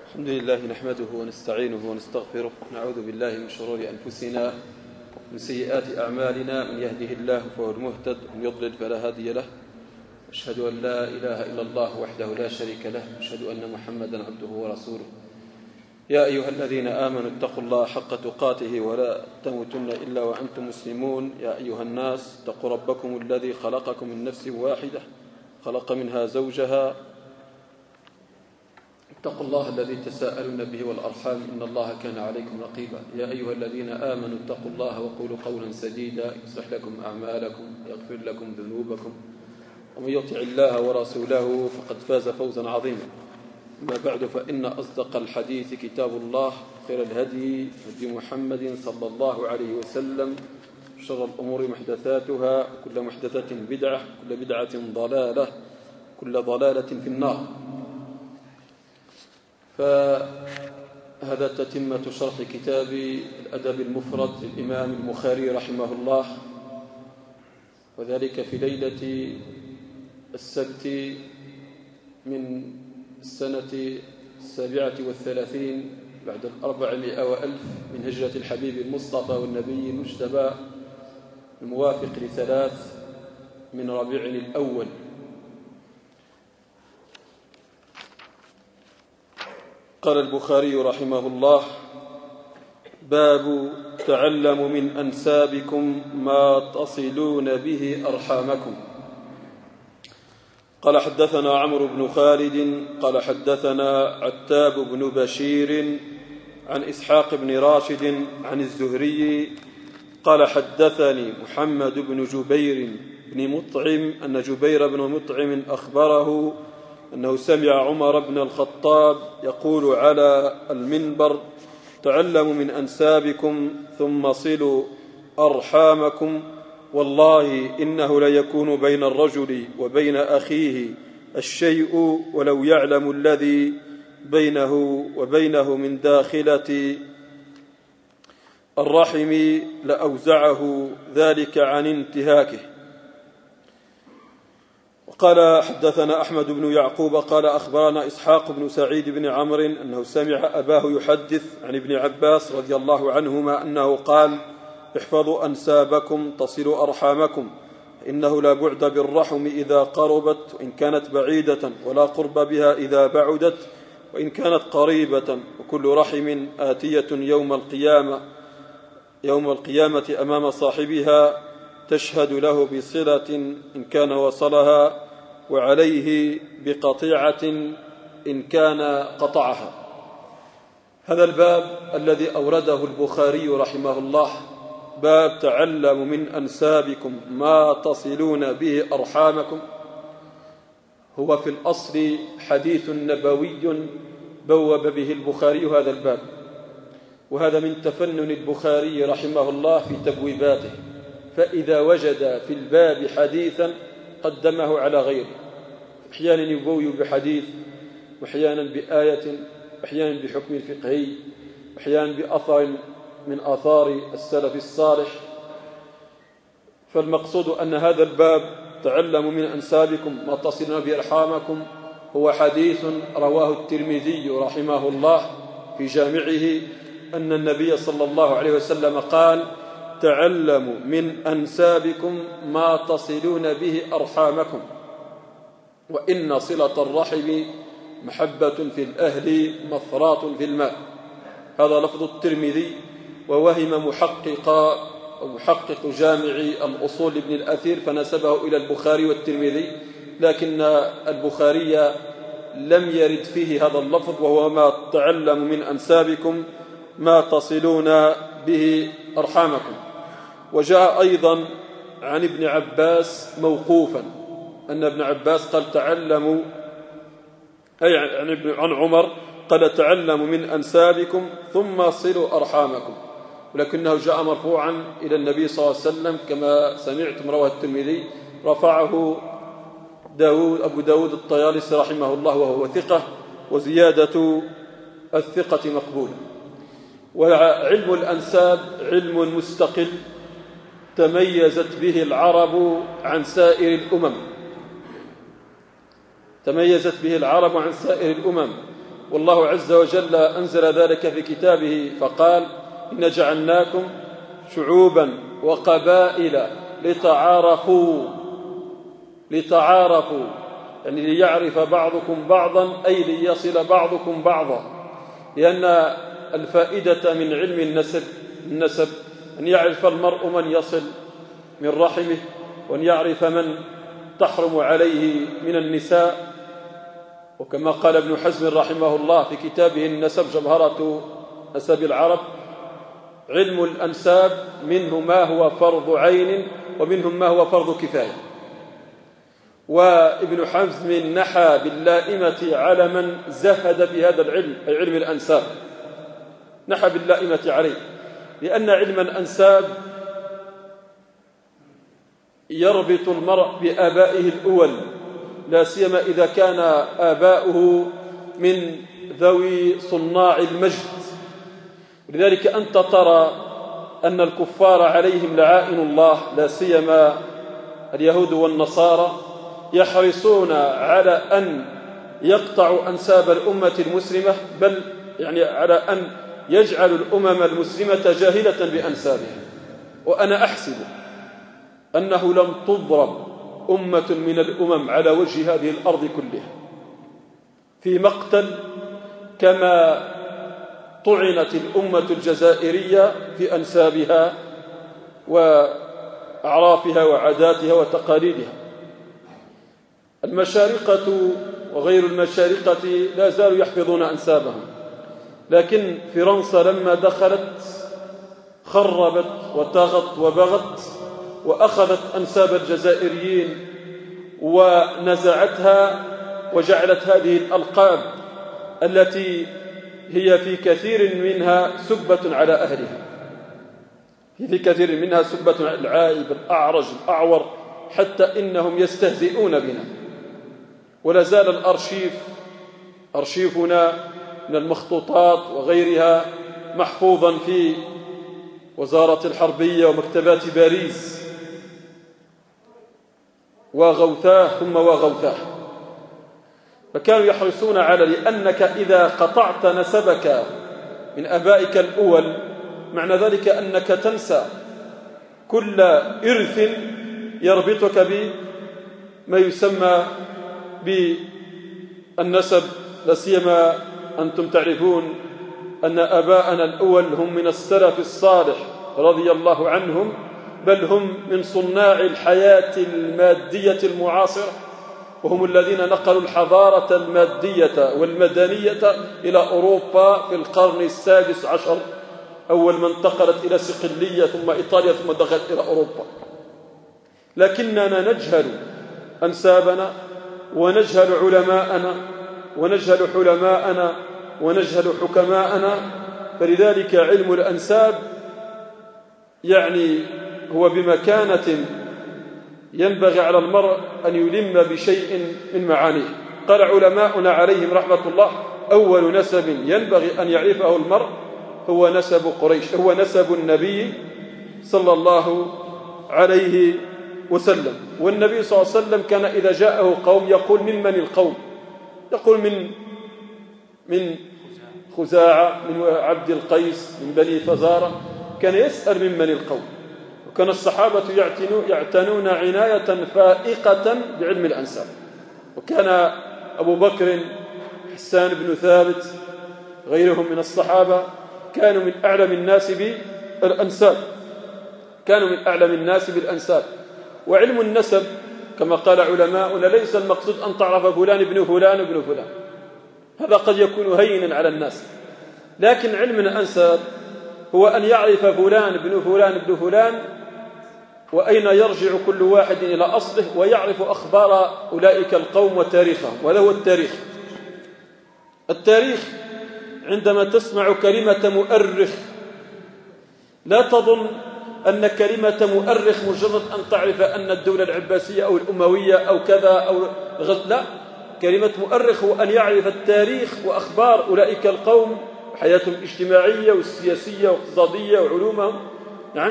الحمد لله نحمده ونستعينه ونستغفره، نعوذ بالله من شرور أنفسنا ومن سيئات أعمالنا، من يهده الله فهو المهتد ومن يضلل فلا هادي له. أشهد أن لا إله إلا الله وحده لا شريك له، أشهد أن محمدا عبده ورسوله. يا أيها الذين آمنوا اتقوا الله حق تقاته ولا تموتن إلا وأنتم مسلمون. يا أيها الناس اتقوا ربكم الذي خلقكم من نفس واحدة، خلق منها زوجها. اتقوا الله الذي تساءلون به والأرحام، إن الله كان عليكم رقيبا. يا أيها الذين آمنوا اتقوا الله وقولوا قولا سديدا يصلح لكم أعمالكم ويغفر لكم ذنوبكم، ومن يطع الله ورسوله فقد فاز فوزا عظيما. أما بعد، فإن أصدق الحديث كتاب الله، خير الهدي هدي محمد صلى الله عليه وسلم، شر الأمور محدثاتها، كل محدثة بدعة، كل بدعة ضلالة، كل ضلالة في النار. فهذا تتمة شرح كتاب الأدب المفرد للإمام البخاري رحمه الله، وذلك في ليلة السبت من السنة 37 بعد 400 من هجرة الحبيب المصطفى والنبي المجتبى، الموافق ل3 من ربيع الأول. قال البخاري رحمه الله: باب تعلموا من أنسابكم ما تصلون به أرحامكم. قال حدثنا عمرو بن خالد قال حدثنا عتاب بن بشير عن إسحاق بن راشد عن الزهري قال حدثني محمد بن جبير بن مطعم أن جبير بن مطعم أخبره أنه سمع عمر بن الخطاب يقول على المنبر: تعلموا من أنسابكم ثم صلوا أرحامكم، والله إنه ليكون بين الرجل وبين أخيه الشيء ولو يعلم الذي بينه وبينه من داخلة الرحم لأوزعه ذلك عن انتهاكه. وقال حدثنا أحمد بن يعقوب قال أخبرنا إسحاق بن سعيد بن عمرو أنه سمع أباه يحدث عن ابن عباس رضي الله عنهما أنه قال: احفظوا أنسابكم تصلوا أرحامكم، إنه لا بعد بالرحم إذا قربت وإن كانت بعيدة، ولا قرب بها إذا بعدت وإن كانت قريبة، وكل رحم آتية يوم القيامة أمام صاحبها تشهد له بصلة إن كان وصلها، وعليه بقطيعة إن كان قطعها. هذا الباب الذي أورده البخاري رحمه الله، باب تعلموا من أنسابكم ما تصلون به أرحامكم، هو في الأصل حديث نبوي بوب به البخاري هذا الباب، وهذا من تفنن البخاري رحمه الله في تبويباته، فإذا وجد في الباب حديثا قدمه على غيره، أحيانا يبوي بحديث، وأحيانا بآية، أحيانا بحكم فقهي، أحيانا بأثر من آثار السلف الصالح. فالمقصود أن هذا الباب تعلموا من أنسابكم ما تصلون به أرحامكم هو حديث رواه الترمذي رحمه الله في جامعه أن النبي صلى الله عليه وسلم قال: تعلموا من أنسابكم ما تصلون به أرحامكم، وإن صلة الرحم محبة في الأهل مفرات في الماء. هذا لفظ الترمذي، ووهم محقق جامع الأصول ابن الأثير فنسبه إلى البخاري والترمذي، لكن البخاري لم يرد فيه هذا اللفظ، وهو ما تعلموا من أنسابكم ما تصلون به أرحامكم. وجاء أيضا عن ابن عباس موقوفا أن ابن عباس قال: تعلموا، أي عن عمر قال: تعلموا من أنسابكم ثم صلوا أرحامكم، ولكنه جاء مرفوعا إلى النبي صلى الله عليه وسلم كما سمعتم رواه الترمذي، رفعه أبو داود الطيالسي رحمه الله وهو ثقة، وزيادة الثقة مقبولة. وعلم الأنساب علم مستقل تميزت به العرب عن سائر الأمم، والله عز وجل أنزل ذلك في كتابه فقال: إن جعلناكم شعوبا وقبائل لتعارفوا يعني ليعرف بعضكم بعضا، أي ليصل بعضكم بعضا، لأن الفائدة من علم النسب أن يعرف المرء من يصل من رحمه، وأن يعرف من تحرم عليه من النساء. وكما قال ابن حزم رحمه الله في كتابه النسب جمهرة نسب العرب: علم الأنساب منه ما هو فرض عين ومنهم ما هو فرض كفاية. وابن حزم نحى باللائمة على من زهد في هذا العلم، أي علم الأنساب، نحى باللائمة عليه، لأن علم الأنساب يربط المرء بآبائه الأول، لا سيما إذا كان آباؤه من ذوي صناع المجد. ولذلك أنت ترى أن الكفار عليهم لعائن الله، لا سيما اليهود والنصارى، يحرصون على أن يقطعوا أنساب الأمة المسلمة، بل يعني على أن يجعلوا الأمم المسلمة جاهلة بأنسابها. وأنا أحسب أنه لم تضرب أمة من الأمم على وجه هذه الأرض كلها في مقتل كما طعنت الأمة الجزائرية في أنسابها وأعرافها وعاداتها وتقاليدها. المشارقة وغير المشارقة لا زالوا يحفظون أنسابهم، لكن فرنسا لما دخلت خربت وطغت وبغت وأخذت أنساب الجزائريين ونزعتها، وجعلت هذه الألقاب التي هي في كثير منها سبة على أهلها، في كثير منها سبة على العائب الأعرج الأعور، حتى إنهم يستهزئون بنا. ولا زال أرشيفنا من المخطوطات وغيرها محفوظا في وزارة الحربية ومكتبات باريس وغوثاه ثم وغوثاه. فكانوا يحرصون على، لأنك إذا قطعت نسبك من أبائك الأول معنى ذلك أنك تنسى كل إرث يربطك بما يسمى بالنسب. لا سيما أنتم تعرفون أن آباءنا الأول هم من السلف الصالح رضي الله عنهم، بل هم من صناع الحياة المادية المعاصرة، وهم الذين نقلوا الحضارة المادية والمدنية إلى أوروبا في القرن السادس عشر، أول من انتقلت إلى صقلية ثم إيطاليا ثم دخلت إلى أوروبا. لكننا نجهل أنسابنا ونجهل علماءنا ونجهل حلماءنا ونجهل حكماءنا. فلذلك علم الأنساب يعني هو بمكانة ينبغي على المرء أن يلم بشيء من معانيه. قال علماؤنا عليهم رحمة الله: أول نسب ينبغي أن يعرفه المرء هو نسب قريش، هو نسب النبي صلى الله عليه وسلم. والنبي صلى الله عليه وسلم كان إذا جاءه قوم يقول: ممن القوم؟ يقول من خزاعة، من عبد القيس، من بني فزارة. كان يسأل ممن القوم. وكان الصحابة يعتنون عناية فائقة بعلم الأنساب. وكان أبو بكر، حسان بن ثابت، غيرهم من الصحابة كانوا من أعلم الناس بالأنساب، كانوا من أعلم الناس بالأنساب. وعلم النسب كما قال علماؤنا ليس المقصود أن تعرف فلان ابن فلان ابن فلان، هذا قد يكون هينا على الناس. لكن علم الأنساب هو أن يعرف فلان ابن فلان ابن فلان وأين يرجع كل واحد إلى أصله، ويعرف أخبار أولئك القوم وتاريخهم. وهذا هو التاريخ. التاريخ عندما تسمع كلمة مؤرخ لا تظن أن كلمة مؤرخ مجرد أن تعرف أن الدولة العباسية أو الأموية أو كذا أو لا. كلمة مؤرخ هو أن يعرف التاريخ وأخبار أولئك القوم وحياتهم الاجتماعية والسياسية والاقتصادية وعلومهم. نعم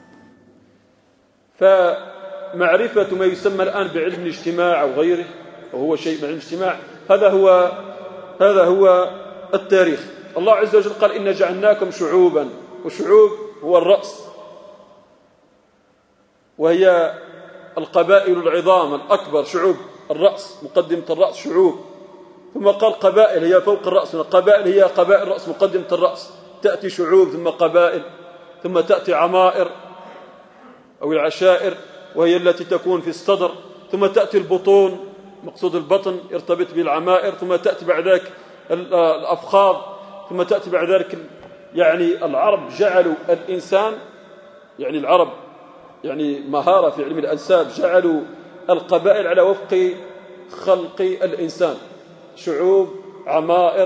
فمعرفة ما يسمى الآن بعلم الاجتماع أو غيره وهو شيء من الاجتماع. هذا هو التاريخ. الله عز وجل قال إن جعلناكم شعوبا، والشعوب هو الرأس، وهي القبائل العظام الأكبر، شعوب الرأس، مقدمة الرأس شعوب. ثم قال قبائل هي فوق الرأس، قبائل هي قبائل الرأس مقدمة الرأس، تأتي شعوب ثم قبائل ثم تأتي عمائر أو العشائر وهي التي تكون في الصدر، ثم تأتي البطون، مقصود البطن يرتبط بالعمائر، ثم تأتي بعد ذلك الأفخاذ، ثم تأتي بعد ذلك يعني العرب جعلوا الإنسان، يعني العرب يعني مهارة في علم الأنساب، جعلوا القبائل على وفق خلق الإنسان، شعوب عمائر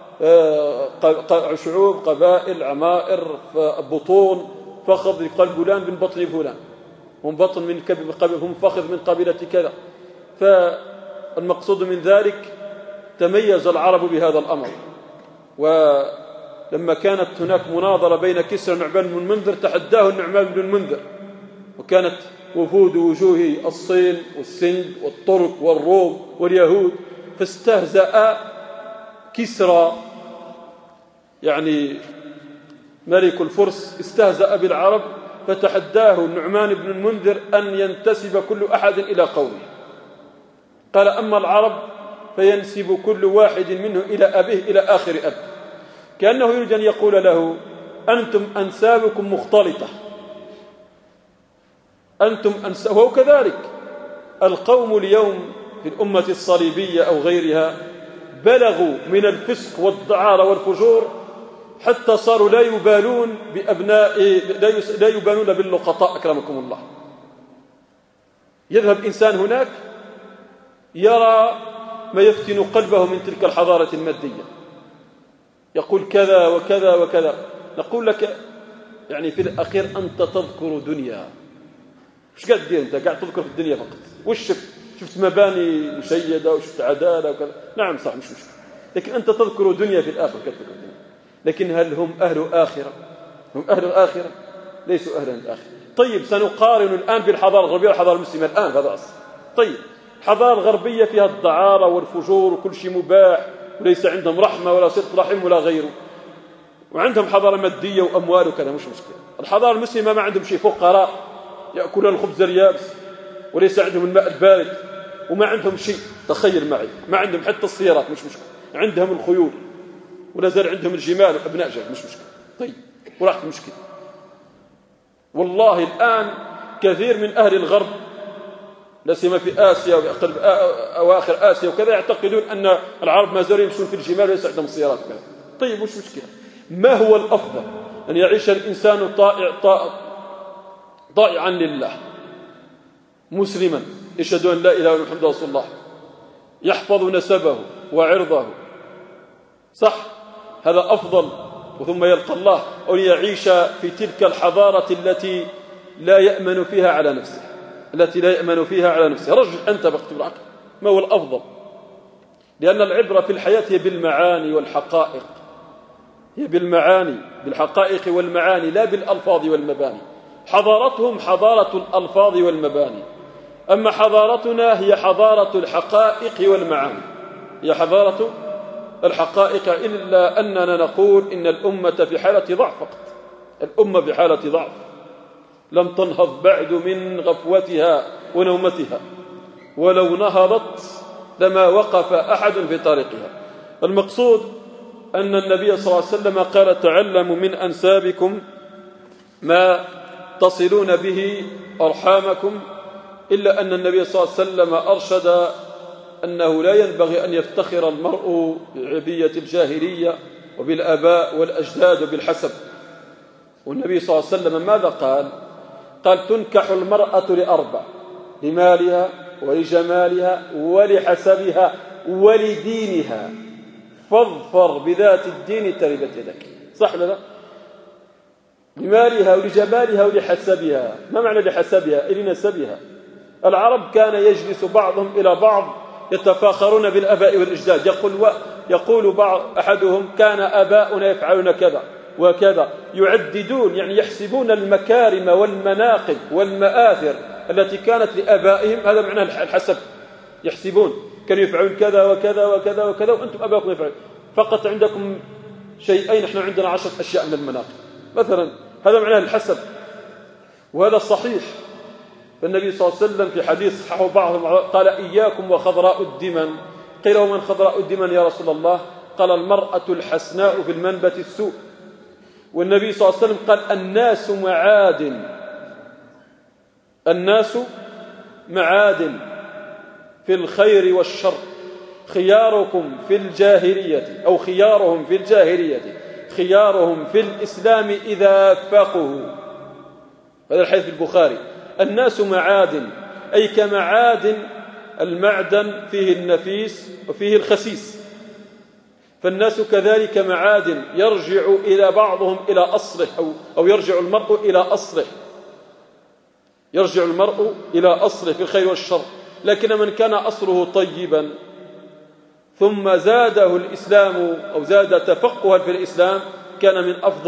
شعوب قبائل عمائر بطون فخذ، يقال فلان من بطن فلان، هم بطن من قبيلة، هم فخذ من قبيلة كذا. فالمقصود من ذلك تميز العرب بهذا الأمر. ولما كانت هناك مناظرة بين كسرى ونعمان بن المنذر تحداه النعمان بن المنذر، وكانت وفود وجوه الصين والسند والترك والروم واليهود، فاستهزأ كسرى يعني ملك الفرس استهزأ بالعرب، فتحداه النعمان بن المنذر أن ينتسب كل أحد إلى قومه. قال أما العرب فينسب كل واحد منه إلى أبيه إلى آخر أب، كأنه يريد أن يقول له أنتم أنسابكم مختلطة، وهو كذلك القوم اليوم في الأمة الصليبية أو غيرها بلغوا من الفسق والدعارة والفجور حتى صاروا لا يبالون بأبناء، لا يبالون باللقطاء أكرمكم الله. يذهب إنسان هناك يرى ما يفتن قلبه من تلك الحضارة المادية، يقول كذا وكذا وكذا. نقول لك يعني في الأخير أنت تذكر دنيا، مش قاعد تدير أنت، قاعد تذكر في الدنيا فقط. وش شفت مباني مشيدة وشفت عدالة وكذا، نعم صح مش مشكلة، لكن أنت تذكر دنيا في الآخر كتذكر دنيا. لكن هل هم أهل آخرة؟ هم أهل الآخرة؟ ليسوا أهل الآخرة. طيب سنقارن الآن بالحضارة الغربية والحضارة المسلمة الآن، هذا أصل. طيب الحضارة الغربية فيها الدعارة والفجور وكل شيء مباح، وليس عندهم رحمة ولا صدق رحم ولا غيره، وعندهم حضارة مادية وأموال وكذا، مش مشكلة. الحضارة المسلمة ما عندهم شيء، فقراء يأكلون الخبز اليابس وليس عندهم الماء البارد، وما عندهم شيء، تخيل معي، ما عندهم حتى السيارات، مش مشكلة، عندهم الخيول ولا زال عندهم الجمال وأبناء جمال، مش مشكلة. طيب وراحت المشكلة. والله الآن كثير من أهل الغرب لا سيما في آسيا وأقل أواخر آسيا وكذا يعتقدون أن العرب ما زالوا يمشون في الجمال وليس عندهم سيارات وكذا. طيب وش مشكلة؟ ما هو الأفضل؟ أن يعيش الإنسان طائعا لله مسلما يشهد أن لا إله إلا الله محمد رسول الله، يحفظ نسبه وعرضه، صح؟ هذا أفضل، وثم يلقى الله، أو يعيش في تلك الحضارة التي لا يأمن فيها على نفسه، رجل أنت باختبار العقل ما هو الأفضل؟ لأن العبرة في الحياة هي بالمعاني والحقائق، هي بالحقائق والمعاني لا بالألفاظ والمباني. حضارتهم حضارة الألفاظ والمباني، أما حضارتنا هي حضارة الحقائق والمعاني، هي حضارة الحقائق. إلا أننا نقول إن الأمة في حالة ضعف فقط، الأمة في حالة ضعف، لم تنهض بعد من غفوتها ونومتها، ولو نهضت لما وقف أحد في طريقها. المقصود أن النبي صلى الله عليه وسلم قال تعلموا من أنسابكم ما تصلون به أرحامكم، إلا أن النبي صلى الله عليه وسلم أرشد أنه لا ينبغي أن يفتخر المرء بعبية الجاهلية وبالآباء والأجداد وبالحسب. والنبي صلى الله عليه وسلم ماذا قال تنكح المرأة لأربع: لمالها ولجمالها ولحسبها ولدينها، فاظفر بذات الدين تربت يدك. صح ولا لا؟ لمالها ولجمالها ولحسبها. ما معنى لحسبها؟ لنسبها. العرب كان يجلس بعضهم إلى بعض يتفاخرون بالآباء والأجداد، يقول أحدهم كان آباؤنا يفعلون كذا وكذا، يعددون يعني يحسبون المكارم والمناقب والمآثر التي كانت لآبائهم، هذا معنى الحسب، يحسبون كانوا يفعلون كذا وكذا وكذا وكذا وأنتم أباكم يفعلون، فقط عندكم شيئين، نحن عندنا 10 أشياء من المناقب مثلا. هذا معناه الحسب، وهذا صحيح. فالنبي صلى الله عليه وسلم في حديث صححه بعضهم قال إياكم وخضراء الدمن. قيل ومن خضراء الدمن يا رسول الله؟ قال المرأة الحسناء في المنبت السوء. والنبي صلى الله عليه وسلم قال الناس معادن، الناس معادن في الخير والشر، خياركم في الجاهلية أو خيارهم في الجاهلية خيارهم في الإسلام إذا فقهوا. هذا الحديث في البخاري. الناس معادن أي كمعادن المعدن فيه النفيس وفيه الخسيس، فالناس كذلك معادن يرجع إلى بعضهم إلى أصله، أو يرجع المرء إلى أصله، يرجع المرء إلى أصله في الخير والشر. لكن من كان أصله طيبا ثم زاده الإسلام أو زاد تفقها في الإسلام كان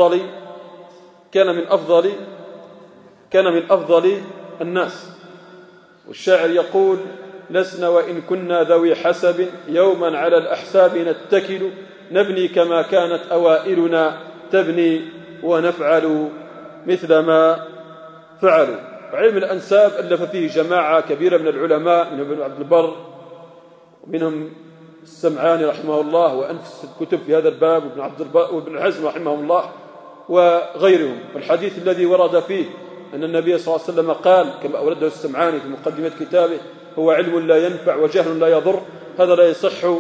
من أفضل الناس. والشاعر يقول لسنا وإن كنا ذوي حسب يوما على الأحساب نتكل، نبني كما كانت أوائلنا تبني ونفعل مثل ما فعلوا. علم الأنساب ألف فيه جماعة كبيرة من العلماء، منهم ابن عبد البر ومنهم السمعاني رحمه الله وأنفس الكتب في هذا الباب، وابن حزم رحمه الله وغيرهم. والحديث الذي ورد فيه أن النبي صلى الله عليه وسلم قال كما أورده السمعاني في مقدمة كتابه هو علم لا ينفع وجهل لا يضر، هذا لا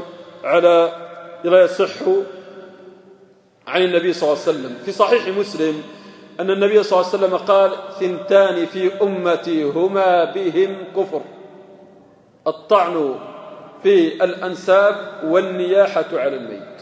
يصح عن النبي صلى الله عليه وسلم. في صحيح مسلم أن النبي صلى الله عليه وسلم قال 2 في أمتي هما بهم كفر، الطعن في الأنساب والنياحة على الميت.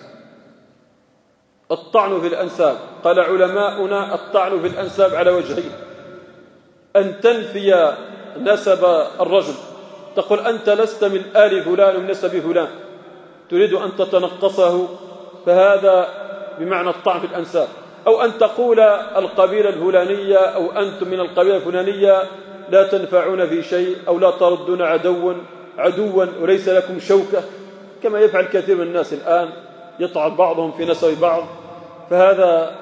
الطعن في الأنساب، قال علماؤنا الطعن في الأنساب على وجهين: أن تنفي نسب الرجل، تقول أنت لست من آل فلان ومن نسب فلان، تريد أن تتنقصه، فهذا بمعنى الطعن في الأنساب. أو أن تقول القبيلة الفلانية أو أنتم من القبيلة الفلانية لا تنفعون في شيء، أو لا تردون عدوا وليس لكم شوكة، كما يفعل كثير من الناس الآن، يطعن بعضهم في نسب بعض، فهذا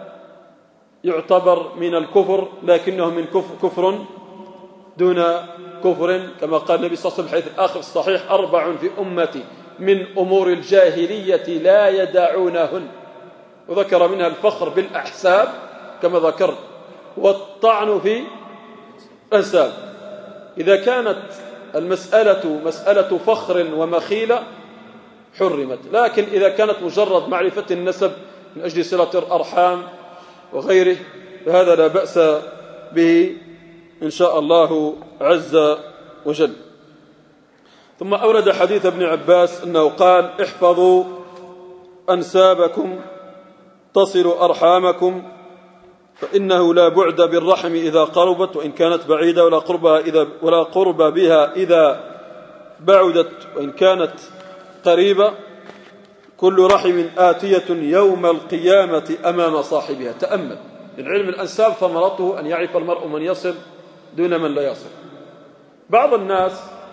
يعتبر من الكفر، لكنه من كفر دون كفر، كما قال النبي صلى الله عليه وسلم الحديث الآخر الصحيح: 4 في أمتي من أمور الجاهلية لا يدعونهن، وذكر منها الفخر بالأحساب كما ذكرت، والطعن في الأنساب. إذا كانت المسألة مسألة فخر ومخيلة حرمت، لكن إذا كانت مجرد معرفة النسب من أجل صلة الأرحام وغيره فهذا لا بأس به إن شاء الله عز وجل. ثم أورد حديث ابن عباس أنه قال: احفظوا أنسابكم تصلوا أرحامكم، فإنه لا بعد بالرحم إذا قربت وإن كانت بعيدة، ولا قرب بها إذا بعدت وإن كانت قريبة. كل رحم آتية يوم القيامة أمام صاحبها. تأمل، العلم الأنساب ثمرته أن يعرف المرء من يصل دون من لا يصل. بعض الناس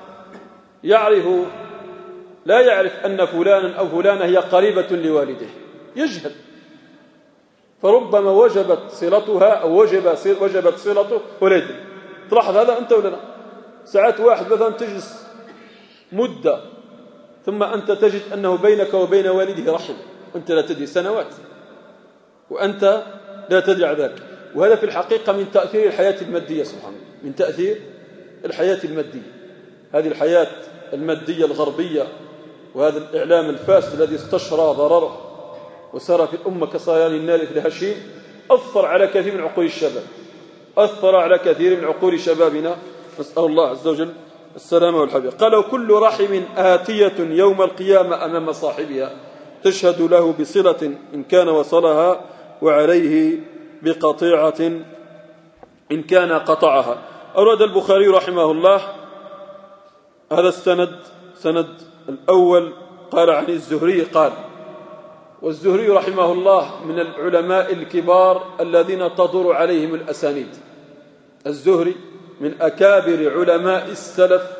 لا يعرف أن فلانا أو فلانة هي قريبة لوالده، يجهل، فربما وجبت صلتها أو وجبت صلته ولا يدري. تلاحظ هذا أنت ولا لا؟ ساعات واحد مثلا تجلس مدة ثم أنت تجد أنه بينك وبين والده رحم، وأنت لا تدري، سنوات وأنت لا تدري على ذلك. وهذا في الحقيقة من تأثير الحياة المادية، سبحان الله، من تأثير الحياة المادية. هذه الحياة المادية الغربية وهذا الإعلام الفاسد الذي استشرى ضرره وسار في الأمة كصيان النار في الهشيم أثر على كثير من عقول الشباب، أثر على كثير من عقول شبابنا، نسأل الله عز وجل السلامة والحفظ. قالوا: كل رحم آتية يوم القيامة أمام صاحبها تشهد له بصلة إن كان وصلها، وعليه بقطيعة إن كان قطعها. أورد البخاري رحمه الله هذا سند الأول، قال عن الزهري قال، والزهري رحمه الله من العلماء الكبار الذين تدور عليهم الأسانيد. الزهري من أكابر علماء السلف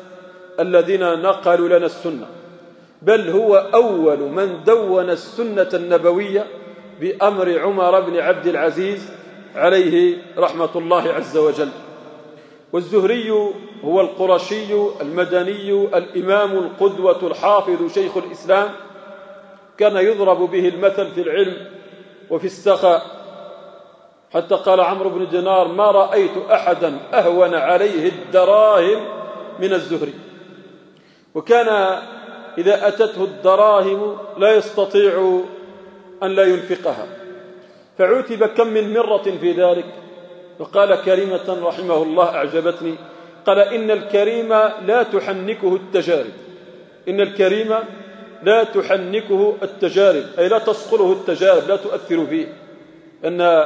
الذين نقلوا لنا السنة، بل هو أول من دون السنة النبوية بأمر عمر بن عبد العزيز عليه رحمة الله عز وجل. والزهري هو القرشي المدني الإمام القدوة الحافظ شيخ الإسلام، كان يضرب به المثل في العلم وفي السخاء، حتى قال عمرو بن دينار: ما رأيت أحدا أهون عليه الدراهم من الزهري. وكان إذا أتته الدراهم لا يستطيع أن لا ينفقها، فعتب كم من مرة في ذلك، فقال كلمة رحمه الله أعجبتني، قال: إن الكريم لا تحنكه التجارب. إن الكريم لا تحنكه التجارب، أي لا تصقله التجارب، لا تؤثر فيه، أن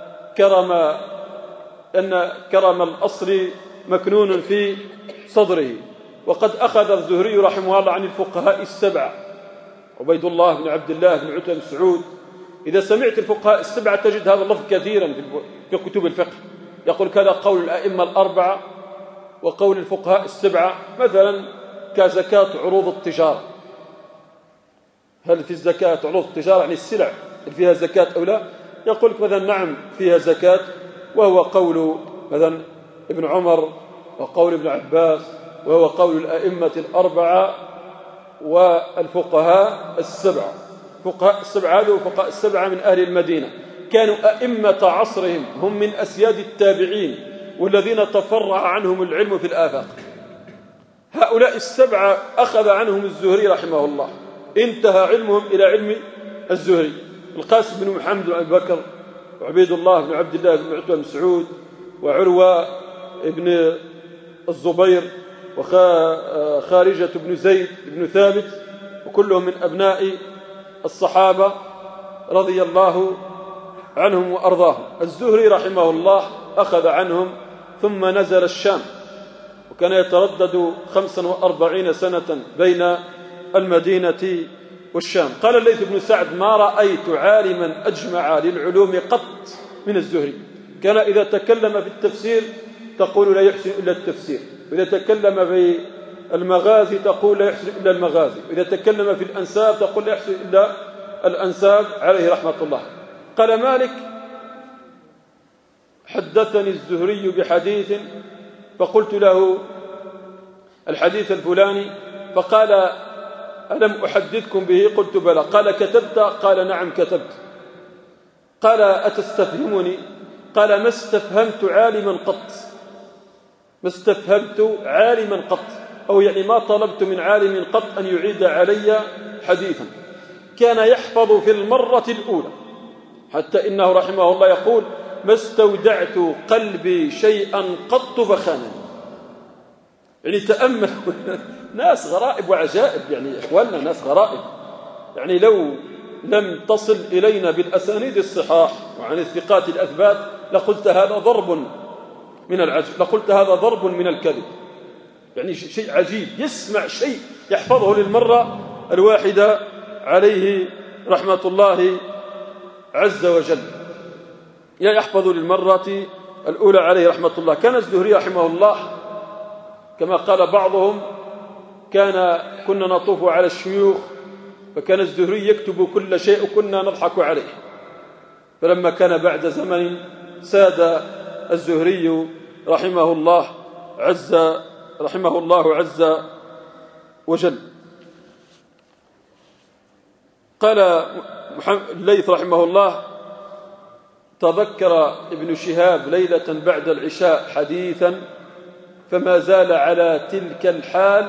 كرم الأصل مكنون في صدره. وقد أخذ الزهري رحمه الله عن الفقهاء السبعة: عبيد الله بن عبد الله بن عتبة بن مسعود. إذا سمعت الفقهاء السبعة تجد هذا اللفظ كثيرا في كتب الفقه، يقول كذا قول الأئمة الأربعة وقول الفقهاء السبعة. مثلا كزكاة عروض التجارة، هل في الزكاة عروض التجارة يعني السلع فيها زكاة أو لا؟ يقول مثلا نعم فيها زكاة، وهو قول مثلا ابن عمر وقول ابن عباس، وهو قول الأئمة الأربعة والفقهاء السبعة. فقهاء السبعة هذو فقهاء السبعة من أهل المدينة، كانوا أئمة عصرهم، هم من أسياد التابعين والذين تفرع عنهم العلم في الآفاق. هؤلاء السبعة أخذ عنهم الزهري رحمه الله، انتهى علمهم إلى علم الزهري. القاسم بن محمد بن أبي بكر، وعبيد الله بن عبد الله بن عتبة بن مسعود، وعروة بن الزبير، وخارجة بن زيد بن ثابت، وكلهم من أبناء الصحابة رضي الله عنهم وأرضاهم. الزهري رحمه الله أخذ عنهم ثم نزل الشام، وكان يتردد 45 سنة بين المدينة والشام. قال الليث بن سعد: ما رأيت عالما أجمع للعلوم قط من الزهري. كان إذا تكلم في التفسير تقول لا يحسن إلا التفسير، وإذا تكلم في المغازي تقول لا يحسن إلا المغازي، وإذا تكلم في الأنساب تقول لا يحسن إلا الأنساب عليه رحمة الله. قال مالك: حدثني الزهري بحديث فقلت له الحديث الفلاني، فقال: ألم أحدثكم به؟ قلت: بلى. قال: كتبت؟ قال: نعم كتبت. قال: أتستفهمني؟ قال: ما استفهمت عالما قط، ما استفهمت عالما قط، أو يعني ما طلبت من عالم قط أن يعيد علي حديثا. كان يحفظ في المرة الأولى، حتى إنه رحمه الله يقول: ما استودعت قلبي شيئا قط فخانني. يعني تأمل، ناس غرائب وعجائب، يعني إخواننا ناس غرائب. يعني لو لم تصل إلينا بالأسانيد الصحاح وعن الثقات الأثبات لقلت هذا ضرب من العجب، لقلت هذا ضرب من الكذب. يعني شيء عجيب، يسمع شيء يحفظه للمرة الواحدة عليه رحمة الله عز وجل، يحفظ للمرة الأولى عليه رحمة الله. كان الزهري رحمه الله كما قال بعضهم: كنا نطوف على الشيوخ فكان الزهري يكتب كل شيء وكنا نضحك عليه. فلما كان بعد زمن ساد الزهري رحمه الله عز وجل. قال الليث رحمه الله: تذكر ابن شهاب ليلة بعد العشاء حديثا فما زال على تلك الحال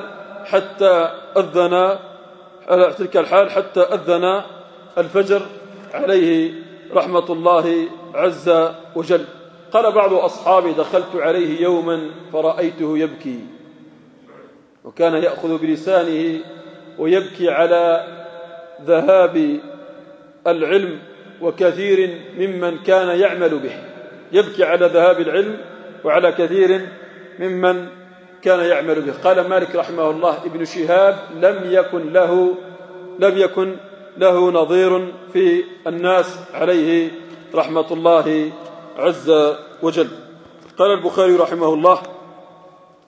حتى أذن الفجر عليه رحمة الله عز وجل. قال بعض أصحابي: دخلت عليه يوما فرأيته يبكي، وكان يأخذ بلسانه ويبكي على ذهاب العلم وكثير ممن كان يعمل به، يبكي على ذهاب العلم وعلى كثير ممن كان يعمل به. قال مالك رحمه الله: ابن شهاب لم يكن له نظير في الناس عليه رحمة الله عز وجل. قال البخاري رحمه الله: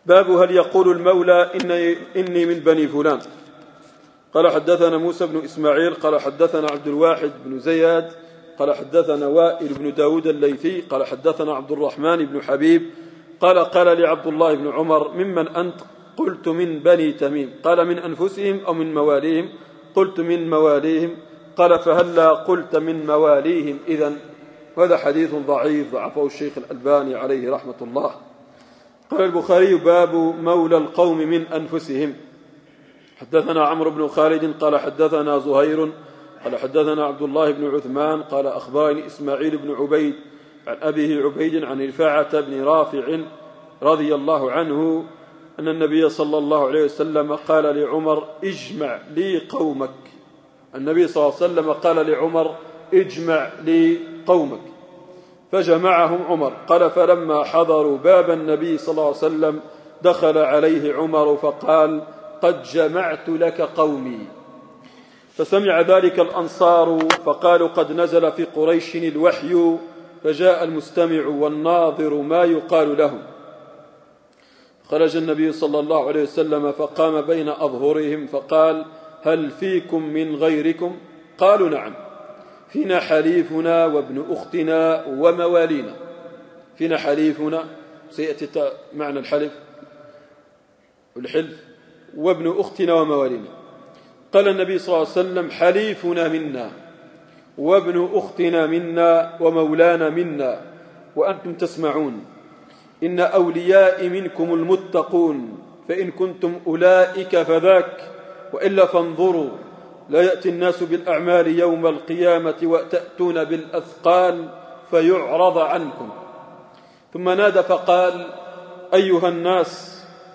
باب هل يقول المولى إني من بني فلان. قال حدثنا موسى بن إسماعيل قال حدثنا عبد الواحد بن زياد قال حدثنا وائل بن داود الليثي قال حدثنا عبد الرحمن بن حبيب قال لي عبد الله بن عمر ممن أنت؟ قلت من بني تميم. قال من أنفسهم أو من مواليهم؟ قلت من مواليهم. قال فهلا قلت من مواليهم إذن؟ وهذا حديث ضعيف ضعفه الشيخ الألباني عليه رحمة الله. قال البخاري باب مولى القوم من أنفسهم. حدثنا عمرو بن خالد قال حدثنا زهير قال حدثنا عبد الله بن عثمان قال أخبرني إسماعيل بن عبيد عن أبيه عبيد عن رفاعة بن رافع رضي الله عنه أن النبي صلى الله عليه وسلم قال لعمر اجمع لي قومك. النبي صلى الله عليه وسلم قال لعمر اجمع لي قومك فجمعهم عمر. قال فلما حضروا باب النبي صلى الله عليه وسلم دخل عليه عمر فقال قد جمعت لك قومي. فسمع ذلك الأنصار فقالوا قد نزل في قريش الوحي فجاء المستمع والناظر ما يقال لهم. خرج النبي صلى الله عليه وسلم فقام بين أظهرهم فقال هل فيكم من غيركم؟ قالوا نعم فينا حليفنا وابن أختنا وموالينا. فينا حليفنا سيأتي معنى الحلف والحلف وابن أختنا وموالينا. قال النبي صلى الله عليه وسلم حليفنا منا وابن أختنا منا ومولانا منا وأنتم تسمعون إن أولياء منكم المتقون فإن كنتم أولئك فذاك وإلا فانظروا لا يأتي الناس بالأعمال يوم القيامة وتأتون بالأثقال فيعرض عنكم. ثم نادى فقال أيها الناس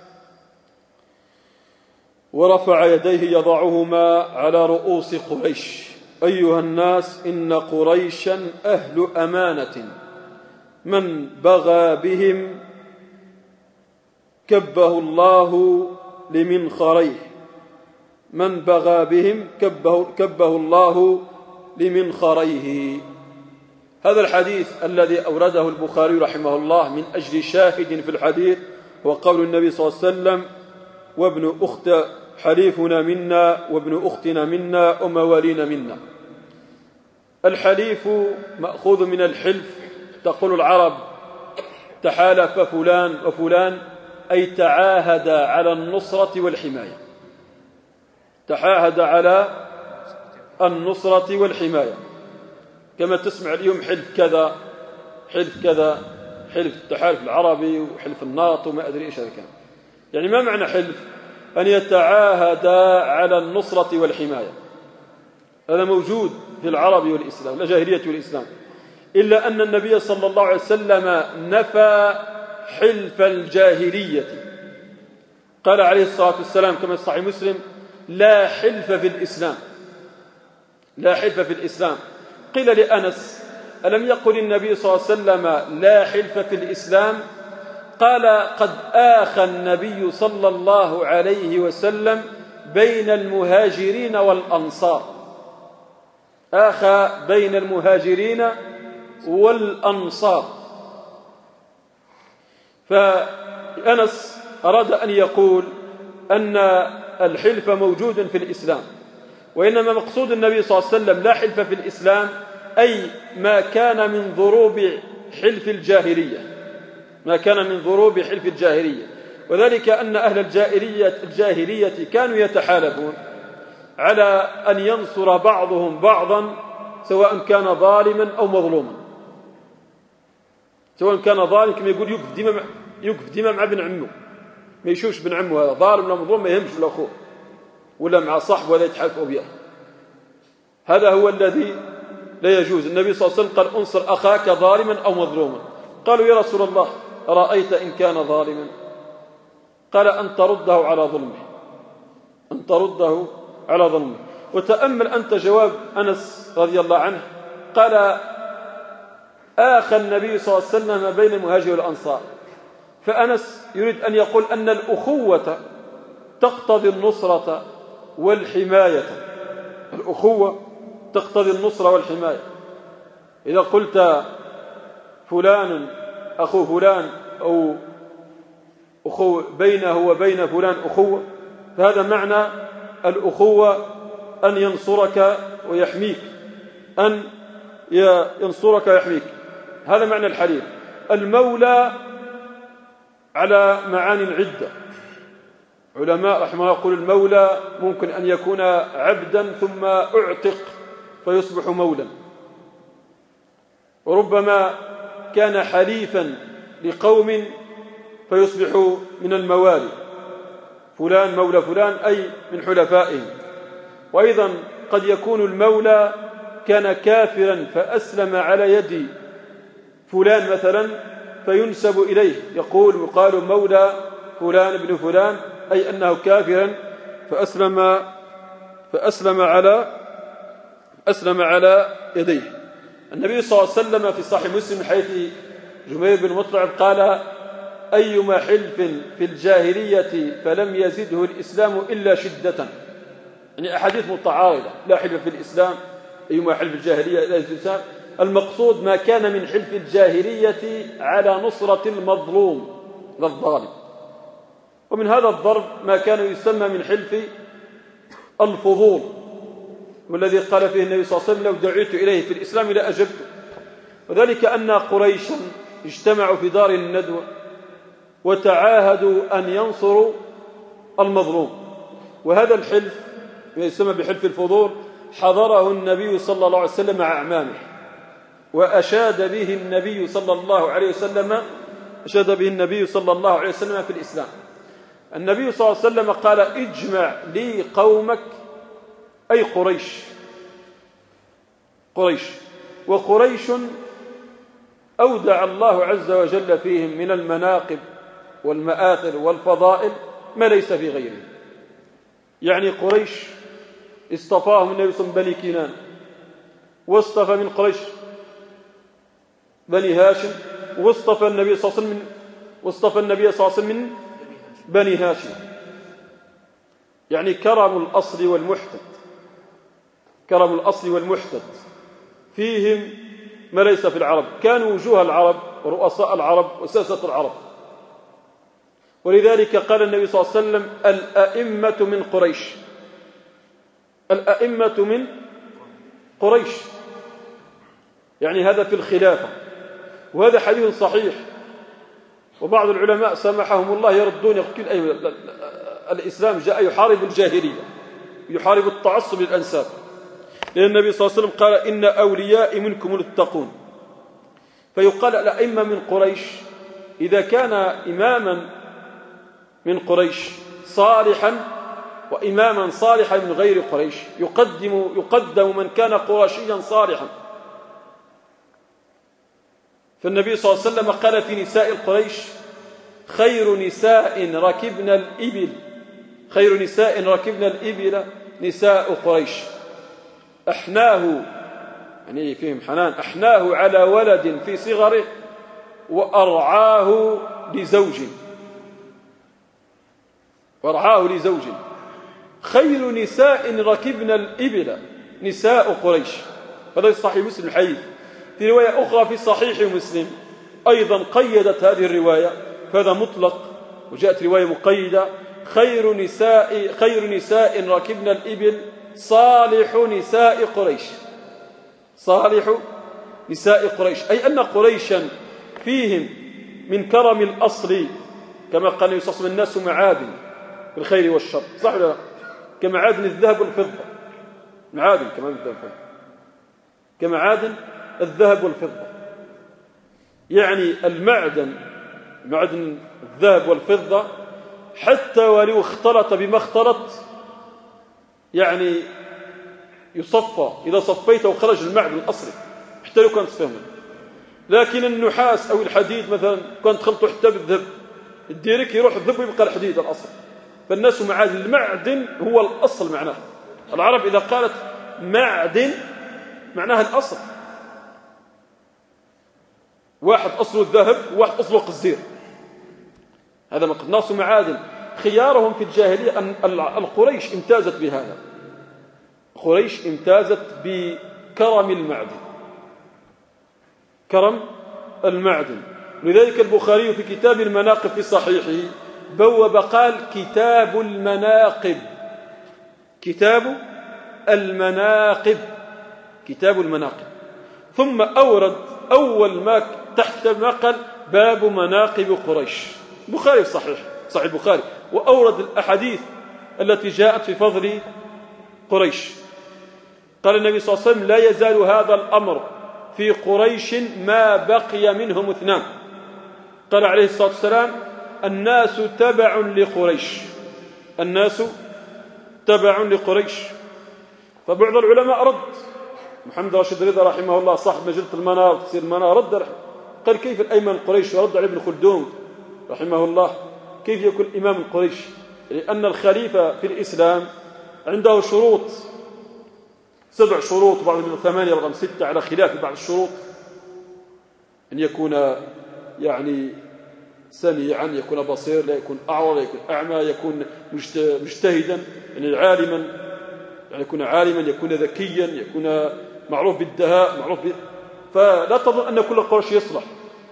ورفع يديه يضعهما على رؤوس قريش أيها الناس إن قريشا أهل أمانة من بغى بهم كبه الله لمنخريه. من بغى بهم كبه الله لمنخريه. هذا الحديث الذي أورده البخاري رحمه الله من أجل شاهد في الحديث هو قول النبي صلى الله عليه وسلم وابن أخت حليفنا منا وابن أختنا منا وموالينا منا. الحليف مأخوذ من الحلف. تقول العرب تحالف فلان وفلان أي تعاهد على النصرة والحماية. تعاهد على النصرة والحماية كما تسمع اليوم حلف كذا حلف كذا حلف التحالف العربي وحلف الناطو وما أدري إيش هذا كان. يعني ما معنى حلف؟ أن يتعاهد على النصرة والحماية. هذا موجود في العرب والإسلام الجاهلية والإسلام إلا أن النبي صلى الله عليه وسلم نفى حلف الجاهلية. قال عليه الصلاة والسلام كما في صحيح مسلم لا حلف في الإسلام. لا حلف في الإسلام. قيل لأنس ألم يقل النبي صلى الله عليه وسلم لا حلف في الإسلام؟ قال قد آخى النبي صلى الله عليه وسلم بين المهاجرين والأنصار. آخى بين المهاجرين والأنصار. فأنس أراد أن يقول أن الحلف موجود في الإسلام وإنما مقصود النبي صلى الله عليه وسلم لا حلف في الإسلام أي ما كان من ضروب حلف الجاهلية. ما كان من ضروب حلف الجاهلية. وذلك أن أهل الجاهلية كانوا يتحالفون على أن ينصر بعضهم بعضا سواء كان ظالما أو مظلوما. سواء كان ظالم كما يقول يقف ديما مع ابن عمه ما يشوفش بن عمه هذا ظالم ولا مظلوم ما يهمش ولا أخوه ولا مع صاحبه ولا يتحالف أبياه. هذا هو الذي لا يجوز. النبي صلى الله عليه وسلم قال انصر أخاك ظالما أو مظلوما. قالوا يا رسول الله أرأيت إن كان ظالما؟ قال أن ترده على ظلمه. أن ترده على ظلمه. وتأمل أنت جواب أنس رضي الله عنه قال آخى النبي صلى الله عليه وسلم بين المهاجر والأنصار. فأنس يريد أن يقول أن الأخوة تقتضي النصرة والحماية. الأخوة تقتضي النصرة والحماية. إذا قلت فلان أخو فلان أو بينه وبين فلان أخوة، فهذا معنى الأخوة، أن ينصرك ويحميك، أن ينصرك ويحميك، هذا معنى الحليف. المولى على معاني عدة، علماء رحمه الله يقول المولى ممكن أن يكون عبدا ثم أعتق فيصبح مولا، وربما كان حليفا لقوم فيصبح من الموالي، فلان مولى فلان أي من حلفائهم. وأيضا قد يكون المولى كان كافرا فأسلم على يد فلان مثلا فينسب إليه، يقال مولى فلان ابن فلان، أي أنه كافرا فأسلم على يديه. النبي صلى الله عليه وسلم في صحيح مسلم حيث جمير بن مطلع قال: أيما حلف في الجاهلية فلم يزده الإسلام إلا شدة. يعني أحاديث متعارضة، لا حلف في الإسلام، أيما حلف الجاهلية إلا يزده الإسلام. المقصود ما كان من حلف الجاهلية على نصرة المظلوم للظالم. ومن هذا الضرب ما كان يسمى من حلف الفضول، والذي قال فيه النبي صلى الله عليه وسلم: لو دعيت إليه في الإسلام لأجبت. وذلك أن قريشا اجتمعوا في دار الندوة وتعاهدوا أن ينصروا المظلوم، وهذا الحلف يسمى بحلف الفضول حضره النبي صلى الله عليه وسلم مع أعمامه، وأشاد به النبي صلى الله عليه وسلم في الإسلام. النبي صلى الله عليه وسلم قال: اجمع لي قومك، أي قريش. وقريش أودع الله عز وجل فيهم من المناقب والمآثر والفضائل ما ليس في غيرهم. يعني قريش اصطفاهم النبي صلى الله عليه وسلم بني كنان، واصطفى من قريش بني هاشم، واصطفى النبي صلى الله عليه وسلم من بني هاشم. يعني كرم الأصل والمحتد فيهم ما ليس في العرب، كانوا وجوه العرب ورؤساء العرب وساسة العرب. ولذلك قال النبي صلى الله عليه وسلم: الأئمة من قريش، يعني هذا في الخلافة. وهذا حديث صحيح، وبعض العلماء سمحهم الله يردون يقول الإسلام جاء يحارب الجاهلية، يحارب التعصب للأنساب، لأن النبي صلى الله عليه وسلم قال: إن أوليائي منكم المتقون. فيقال الأئمة من قريش إذا كان إماما من قريش صالحا وإماما صالحا من غير قريش يقدم من كان قرشيا صالحا. فالنبي صلى الله عليه وسلم قال في نساء القريش: خير نساء ركبنا الإبل نساء قريش، أحناه، يعني فيهم حنان، أحناه على ولد في صغره وأرعاه لزوج. خير نساء ركبنا الإبل نساء قريش. هذا في صحيح مسلم الحديث. في رواية أخرى في صحيح مسلم أيضا قيدت هذه الرواية، فهذا مطلق، وجاءت رواية مقيدة: خير نساء ركبنا الإبل صالح نساء قريش. أي أن قريشا فيهم من كرم الأصل، كما قال النبي صلى الله عليه وسلم: الناس معادن في الخير والشر، صح ولا لا؟ كمعادن الذهب والفضة، معادن كمعادن الذهب والفضة. يعني معدن الذهب والفضة حتى ولو اختلط بما اختلط يعني يصفى، إذا صفيته خرج المعدن الأصلي حتى لو كان صفيهما. لكن النحاس أو الحديد مثلا كنت تخلطه حتى بالذهب الديريك يروح الذهب ويبقى الحديد الأصل. فالناس معادن، المعدن هو الأصل معناه. العرب إذا قالت معدن معناها الأصل، واحد أصله الذهب وواحد أصله قصدير، هذا ما ناس معادن. خيارهم في الجاهلية أن القريش امتازت بهذا، قريش امتازت بكرم المعدن. لذلك البخاري في كتاب المناقب في صحيحه بوب قال كتاب المناقب، كتاب المناقب، كتاب المناقب. ثم أورد أول ما تحت ما قال باب مناقب قريش، البخاري صحيح البخاري، وأورد الأحاديث التي جاءت في فضل قريش. قال النبي صلى الله عليه وسلم لا يزال هذا الأمر في قريش ما بقي منهم اثنان. قال عليه الصلاة والسلام الناس تبع لقريش، الناس تبع لقريش. فبعض العلماء رد، محمد رشيد رضا رحمه الله صاحب مجلة المنار تفسير المنار رد، قال كيف الأئمة القريش؟ ورد على ابن خلدون رحمه الله كيف يكون إمام القريش؟ لأن الخليفة في الإسلام عنده شروط 7 شروط، بعض من 8 رقم 6 على خلاف بعض الشروط، أن يكون يعني سميعا، يكون بصير، لا يكون أعور، لا يكون أعمى، يكون مجتهدا يعني عالما، يعني يكون عالما، يكون ذكيا، يكون معروف بالدهاء، فلا تظن أن كل قريش يصلح،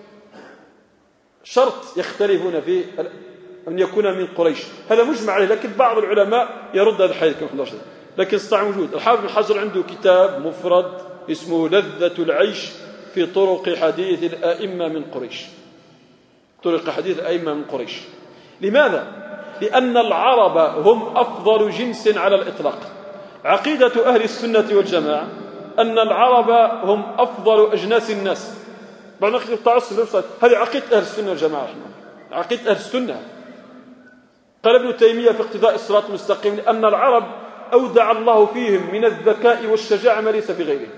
شرط يختلفون فيه أن يكون من قريش، هذا مجمع عليه. لكن بعض العلماء يرد هذا الحديث كما قلنا، لكن استطاع موجود. الحافظ بن حجر عنده كتاب مفرد اسمه لذة العيش في طرق حديث الأئمة من قريش، طرق حديث الأئمة من قريش. لماذا؟ لأن العرب هم أفضل جنس على الإطلاق. عقيدة أهل السنة والجماعة أن العرب هم أفضل أجناس الناس. بعض الناس يتعصب، هذه عقيدة أهل السنة والجماعة، عقيدة أهل السنة. قال ابن تيمية في اقتضاء الصراط المستقيم لأن العرب أودع الله فيهم من الذكاء والشجاعة ما ليس في غيرهم.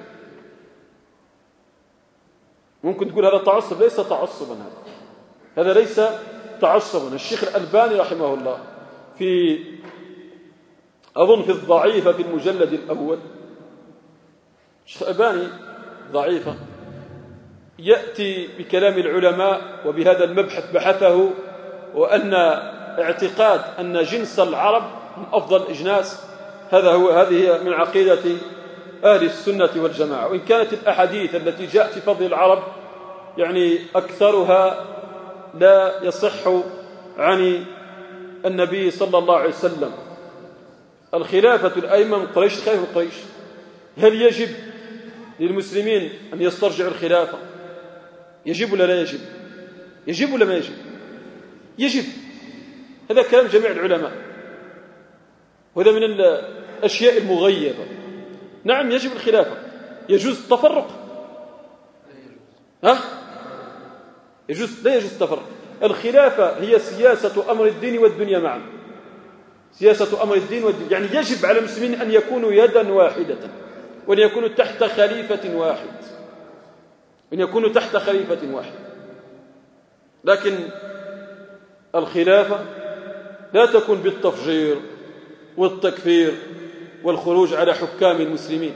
ممكن تقول هذا تعصب، ليس تعصبا، هذا ليس تعصبا. الشيخ الألباني رحمه الله في أظن في الضعيفة في المجلد الأول، الشيخ الألباني ضعيفة، يأتي بكلام العلماء وبهذا المبحث بحثه، وأن اعتقاد أن جنس العرب من أفضل الأجناس هذه من عقيدة أهل السنة والجماعة. وإن كانت الأحاديث التي جاءت في فضل العرب يعني أكثرها لا يصح عن النبي صلى الله عليه وسلم. الخلافة الأئمة من قريش، خلافة من قريش، هل يجب للمسلمين أن يسترجعوا الخلافة؟ يجب ولا لا يجب؟ يجب ولا ما يجب؟ يجب، هذا كلام جميع العلماء، وهذا من الأشياء المغيبة. نعم يجب الخلافة، يجوز التفرق، يجوز، لا يجوز التفرق. الخلافة هي سياسة أمر الدين والدنيا معا، سياسة أمر الدين والدنيا، يعني يجب على المسلمين أن يكونوا يدا واحدة، وأن يكونوا تحت خليفة واحد، أن يكونوا تحت خليفة واحد. لكن الخلافة لا تكون بالتفجير والتكفير والخروج على حكام المسلمين،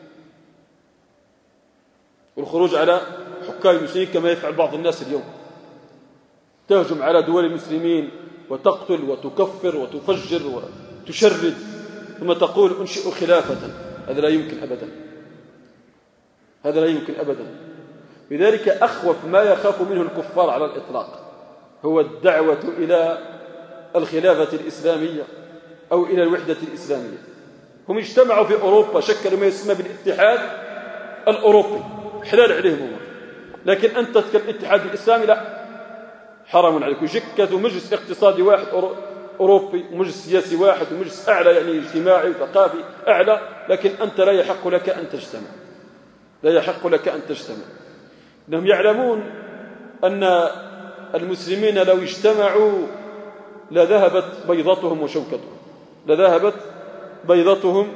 والخروج على حكام المسلمين كما يفعل بعض الناس اليوم، تهجم على دول المسلمين وتقتل وتكفر وتفجر وتشرد، ثم تقول أنشئ خلافة. هذا لا يمكن أبدا، هذا لا يمكن أبدا. لذلك أخوف ما يخاف منه الكفار على الإطلاق هو الدعوة إلى الخلافة الإسلامية أو إلى الوحدة الإسلامية. هم اجتمعوا في أوروبا، شكلوا ما يسمى بالاتحاد الأوروبي، حلال عليهم هم. لكن أنت الاتحاد الإسلامي لا، حرام عليك. يجكزوا مجلس اقتصادي واحد أوروبي، ومجلس سياسي واحد، ومجلس أعلى يعني اجتماعي وثقافي أعلى، لكن أنت لا يحق لك أن تجتمع، لا يحق لك أن تجتمع. إنهم يعلمون أن المسلمين لو اجتمعوا لذهبت بيضتهم وشوكتهم، لذهبت بيضتهم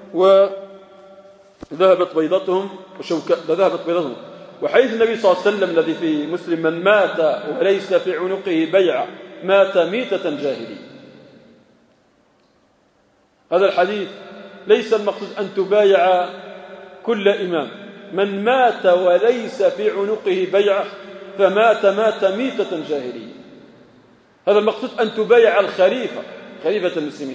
وشوكتهم. وحديث النبي صلى الله عليه وسلم الذي في مسلم: من مات وليس في عنقه بيعة مات ميتة جاهلية. هذا الحديث ليس المقصود أن تبايع كل إمام، من مات وليس في عنقه بيعة فمات ميتة جاهلية. هذا المقصود أن تبايع الخليفة، خليفة المسلمين.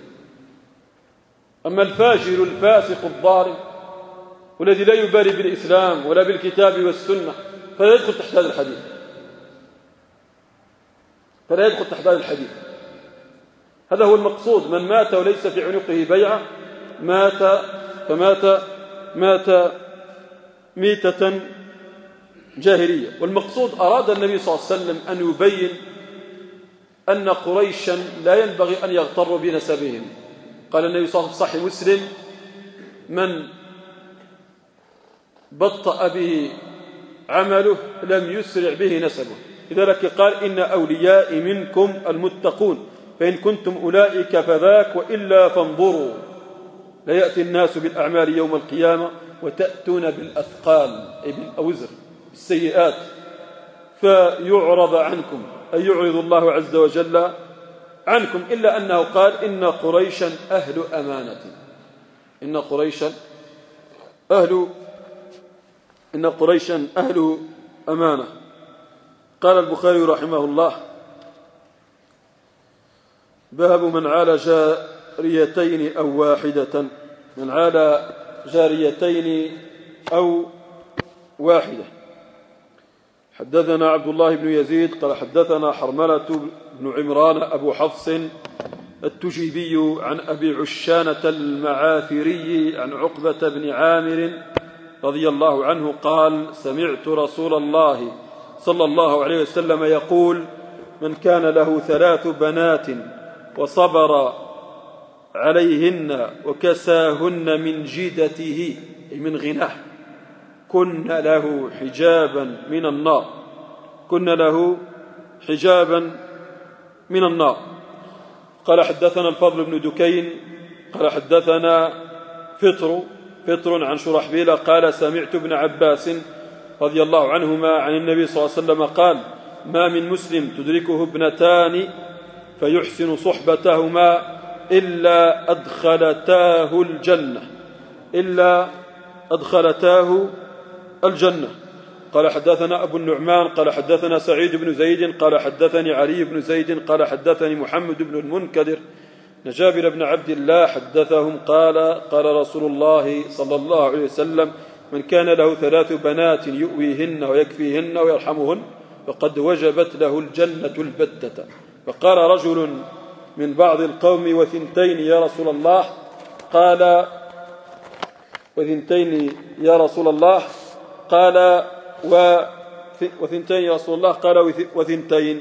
أما الفاجر الفاسق الظالم والذي لا يبالي بالإسلام ولا بالكتاب والسنة فلا يدخل تحت هذا الحديث. فلا يدخل تحت هذا الحديث. هذا هو المقصود. من مات وليس في عنقه بيعة مات ميتة جاهلية. والمقصود أراد النبي صلى الله عليه وسلم أن يبين أن قريشا لا ينبغي أن يغتروا بنسبهم. قال النبي صلى الله عليه وسلم صحيح مسلم: من بطأ به عمله لم يسرع به نسبه. لذلك قال: إن أوليائي منكم المتقون، فإن كنتم أولئك فذاك، وإلا فانظروا لا يأتي الناس بالأعمال يوم القيامة وتأتون بالأثقال أي بالأوزر السيئات فيعرض عنكم، أي يعرض الله عز وجل عنكم. إلا أنه قال: إن قريشا أهل أمانة. إن قريشا أهل أمانة. قال البخاري رحمه الله: باب من عال جاريتين أو واحدة. من عال جاريتين أو واحدة. حدثنا عبد الله بن يزيد قال حدثنا حرملة بن عمران أبو حفص التجيبي عن أبي عشانة المعافري عن عقبة بن عامر رضي الله عنه قال: سمعت رسول الله صلى الله عليه وسلم يقول: من كان له 3 بنات وصبر عليهن وكساهن من جدته أي من غناه كن له حجابا من النار. قال حدثنا الفضل بن دكين قال حدثنا فطر عن شرحبيل قال: سمعت ابن عباس رضي الله عنهما عن النبي صلى الله عليه وسلم قال: ما من مسلم تدركه ابنتان فيحسن صحبتهما إلا أدخلتاه الجنة. قال حدثنا أبو النعمان قال حدثنا سعيد بن زيد قال حدثني علي بن زيد قال حدثني محمد بن المنكدر جابر بن عبد الله حدثهم قال رسول الله صلى الله عليه وسلم: من كان له 3 بنات يؤويهن ويكفيهن ويرحمهن فقد وجبت له الجنة البتة. فقال رجل من بعض القوم: وثنتين يا رسول الله؟ قال: وثنتين يا رسول الله؟ قال: وثنتين يا رسول الله؟ قال: وثنتين.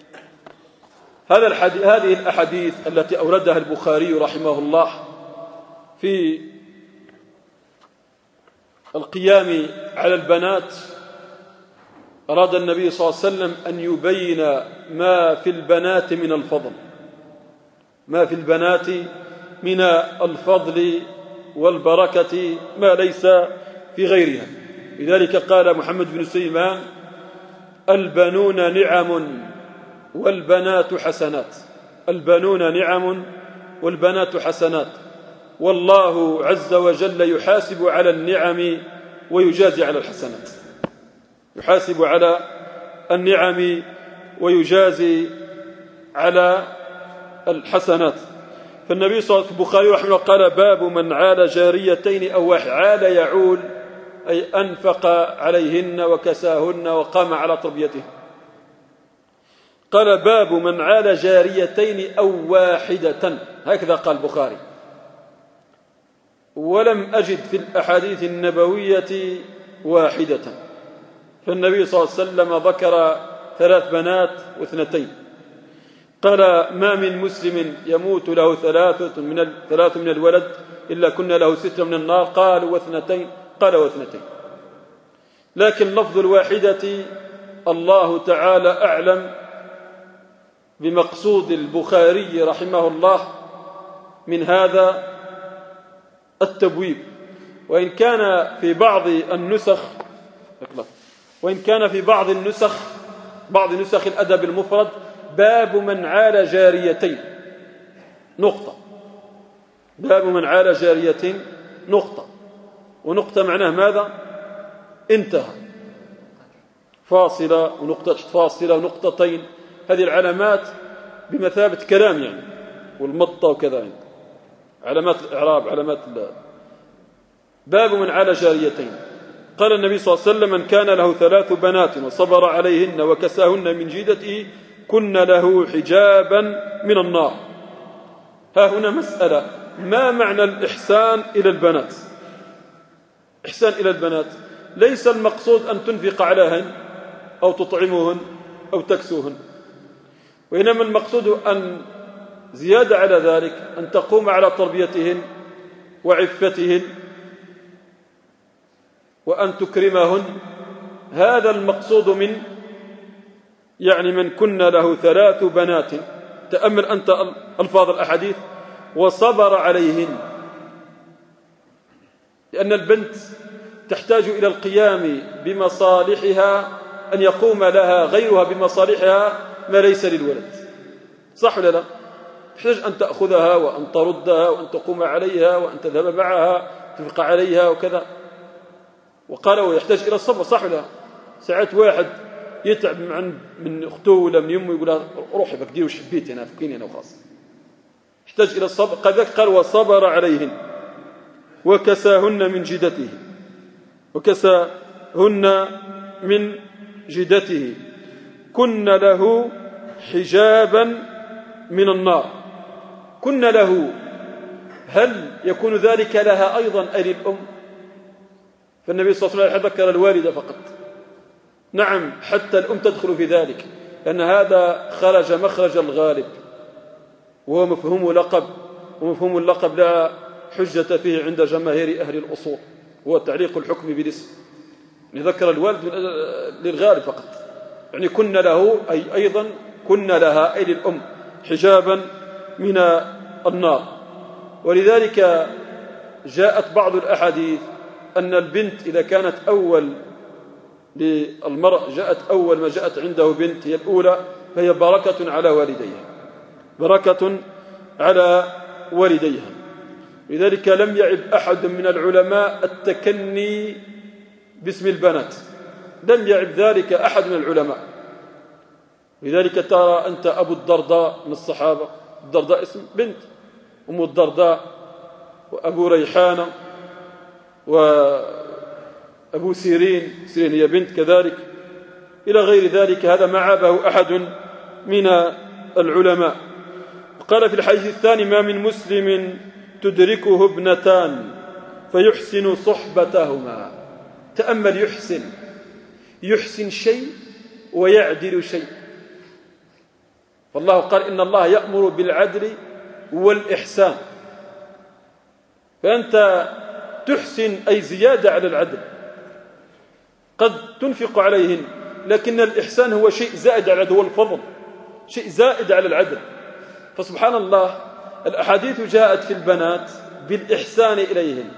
هذه الأحاديث التي أوردها البخاري رحمه الله في القيام على البنات، أراد النبي صلى الله عليه وسلم أن يبين ما في البنات من الفضل والبركة ما ليس في غيرها. لذلك قال محمد بن سليمان: البنون نعم والبنات حسنات. البنون نعم والبنات حسنات. والله عز وجل يحاسب على النعم ويجازي على الحسنات. يحاسب على النعم ويجازي على الحسنات. فالنبي صلى الله عليه وسلم البخاري رحمه الله قال: باب من عال جاريتين أو واحد. عال يعول أي أنفق عليهن وكساهن وقام على تربيتهن. قال: باب من عال جاريتين أو واحدة، هكذا قال البخاري. ولم أجد في الأحاديث النبوية واحدة. فالنبي صلى الله عليه وسلم ذكر 3 بنات و2. قال: ما من مسلم يموت له 3 من الولد إلا كن له 6 من النار. قالوا: و2؟ قال: و2. لكن لفظ الواحدة الله تعالى أعلم بمقصود البخاري رحمه الله من هذا التبويب. وإن كان في بعض نسخ الأدب المفرد: باب من عال جاريتين نقطة. باب من عال جاريتين نقطة. ونقطة معناه ماذا؟ انتهى. فاصلة ونقطة فاصلة ونقطتين، هذه العلامات بمثابة كلام يعني، والمطة وكذا يعني. علامات الإعراب، علامات باب من عال جاريتين. قال النبي صلى الله عليه وسلم: من كان له 3 بنات وصبر عليهن وكساهن من جيدته كن له حجابا من النار. ها هنا مسألة: ما معنى الإحسان إلى البنات؟ إحسان إلى البنات ليس المقصود أن تنفق عليهن أو تطعمهن أو تكسوهن، وإنما المقصود أن زيادة على ذلك أن تقوم على تربيتهن وعفتهن وأن تكرمهن. هذا المقصود من كن له 3 بنات. تأمل أنت ألفاظ الأحاديث: وصبر عليهن، لأن البنت تحتاج إلى القيام بمصالحها، أن يقوم لها غيرها بمصالحها ما ليس للولد. صح ولا لا؟ تحتاج أن تأخذها وأن تردها وأن تقوم عليها وأن تذهب معها تنفق عليها وكذا. وقال ويحتاج إلى الصبر. صح ولا لا؟ ساعات واحد يتعب من أخته ولا من يمه، يقول لها روحي بك دير وش حبيت هنا، فكيني أنا وخاص. يحتاج إلى الصبر. قال وصبر عليهن وكساهن من جدته، وكساهن من جدته، كن له حجابا من النار. كن له، هل يكون ذلك لها أيضا أي للأم؟ فالنبي صلى الله عليه وسلم ذكر الوالدة فقط. نعم، حتى الأم تدخل في ذلك، لأن هذا خرج مخرج الغالب، وهو مفهوم لقب، ومفهوم اللقب لا حجة فيه عند جماهير أهل الأصول، هو تعليق الحكم بالاسم. ذكر الوالد للغالب فقط. كن له أي أيضا كن لها أي للأم حجابا من النار. ولذلك جاءت بعض الأحاديث أن البنت إذا كانت أول للمرء، جاءت أول ما جاءت عنده بنت هي الأولى، فهي بركة على والديها، بركة على والديها. لذلك لم يعب أحد من العلماء التكني باسم البنات، لم يعب ذلك أحد من العلماء. لذلك ترى أنت أبو الدرداء من الصحابة، الدرداء اسم بنت، أم الدرداء وأبو ريحانة وأبو سيرين هي بنت كذلك، إلى غير ذلك. هذا ما عابه أحد من العلماء. قال في الحديث الثاني: ما من مسلم تدركه ابنتان فيحسن صحبتهما. تأمل، يحسن شيء ويعدل شيء. فالله قال: إن الله يأمر بالعدل والإحسان. فأنت تحسن أي زيادة على العدل، قد تنفق عليهن، لكن الإحسان هو شيء زائد على العدل، هو الفضل، شيء زائد على العدل. فسبحان الله، الأحاديث جاءت في البنات بالإحسان إليهن،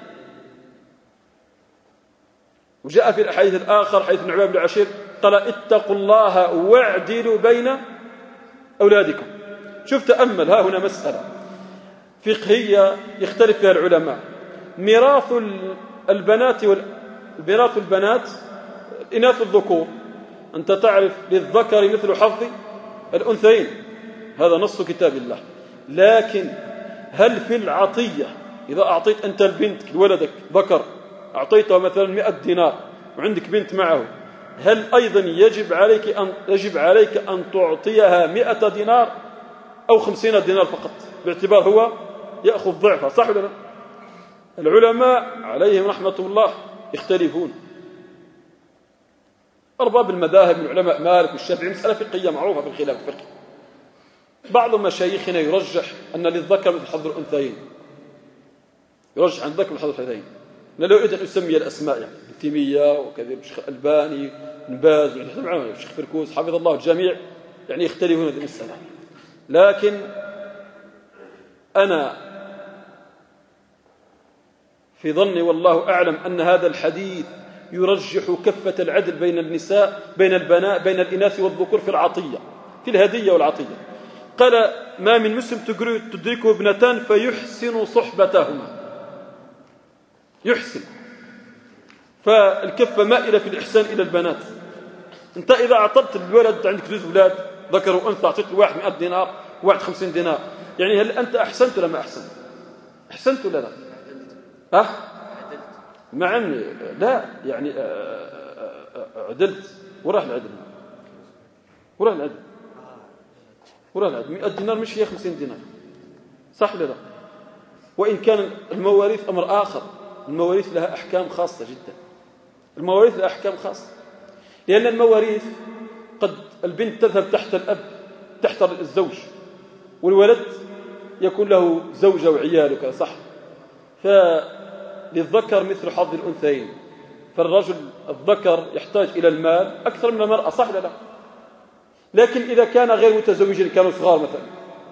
وجاء في الحديث الآخر حيث ابن عباد بن عشير قال: اتقوا الله واعدلوا بين أولادكم. شوف، تأمل، ها هنا مسألة فقهية يختلف فيها العلماء: ميراث البنات ميراث البنات إناث الذكور. أنت تعرف للذكر مثل حظ الأنثيين، هذا نص كتاب الله. لكن هل في العطية، إذا أعطيت أنت البنت لولدك ذكر، أعطيته مثلا 100 دينار وعندك بنت معه، هل أيضا يجب عليك أن تعطيها 100 دينار أو 50 دينار فقط، باعتبار هو يأخذ ضعفها؟ صح ولا لا؟ العلماء عليهم رحمة الله يختلفون. أرباب المذاهب من علماء مالك والشافعي، مسألة فقهية معروفة بالخلاف الفقهي. بعض مشايخنا يرجح أن للذكر مثل حظ الأنثيين، يرجح عن الذكر مثل حظ الأنثيين. أنا لو أريد أن أسمي الأسماء، يعني تيمية وكذا، الشيخ الألباني، بن باز، الشيخ فركوس، حفظ الله الجميع، يعني يختلفون في المسألة. لكن أنا في ظني والله أعلم أن هذا الحديث يرجح كفة العدل بين النساء، بين البنات، بين الإناث والذكور في العطية، في الهدية والعطية. قال: ما من مسلم تدركه ابنتان فيحسن صحبتهما. يحسن، فالكفة مائلة في الإحسان إلى البنات. أنت إذا أعطيت الولد، عندك 2 أولاد ذكر وأنثى، أعطيت الواحد 100 دينار وواحد 50 دينار، يعني هل أنت أحسنت ولا ما أحسنت؟ أحسنت ولا لا؟ مع لا، يعني عدلت. وراح العدل، وراح العدل. ولا لا 100 دينار مش هي 50 دينار، صح ولا لا؟ وإن كان المواريث أمر آخر، المواريث لها أحكام خاصة جدا، المواريث لها أحكام خاصة، لأن المواريث قد البنت تذهب تحت الأب تحت الزوج، والولد يكون له زوجة وعيال وكذا، صح؟ فللذكر مثل حظ الأنثيين، فالرجل الذكر يحتاج إلى المال أكثر من المرأة، صح ولا لا؟ لكن إذا كان غير متزوجين كانوا صغار مثلا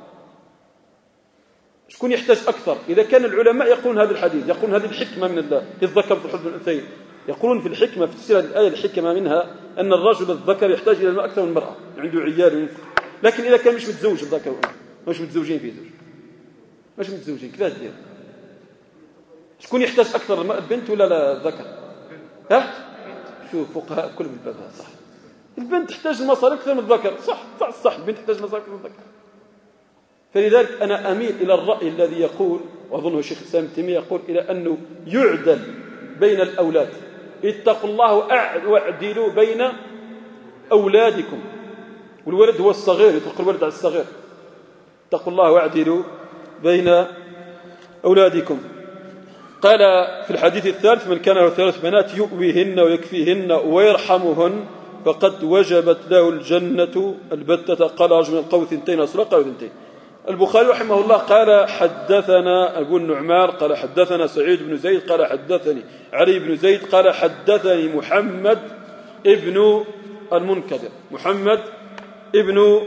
شكون يحتاج أكثر؟ إذا كان العلماء يقولون هذا الحديث، يقولون هذه الحكمة من الله للذكر مثل حظ الأنثيين، يقولون في الحكمة في تفسير هذه الآية الحكمة منها أن الرجل الذكر يحتاج إلى المال أكثر من المرأة، عنده عيال وينفق. لكن إذا كان مش متزوج الذكر مش متزوجين في زوج مش متزوجين كذا دير، شكون يحتاج أكثر البنت ولا الذكر؟ ها؟ شوف فقهاء كل بالباب هذا صح، البنت تحتاج المصاري أكثر من الذكر، صح البنت تحتاج المصاري أكثر من الذكر. فلذلك أنا أميل إلى الرأي الذي يقول، وأظنه الشيخ الإسلام ابن تيمية يقول، إلى أنه يعدل بين الأولاد، اتقوا الله واعدلوا بين أولادكم، والولد هو الصغير، يطلق الولد على الصغير، اتقوا الله واعدلوا بين أولادكم. قال في الحديث الثالث: من كان له 3 بنات يؤويهن ويكفيهن ويرحمهن فقد وجبت له الجنة البتة. قال رجل من القوم 2 أصلا، قالوا 2. البخاري رحمه الله قال: حدثنا أبو النعمان قال حدثنا سعيد بن زيد قال حدثني علي بن زيد قال حدثني محمد ابن المنكدر. محمد ابن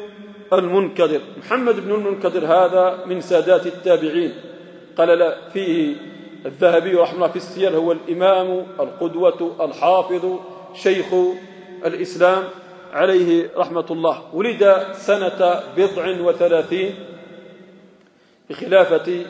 المنكدر هذا من سادات التابعين، قال لا فيه الذهبي رحمه الله في السير هو الإمام القدوة الحافظ شيخ الإسلام عليه رحمة الله. ولد سنة 37 في خلافة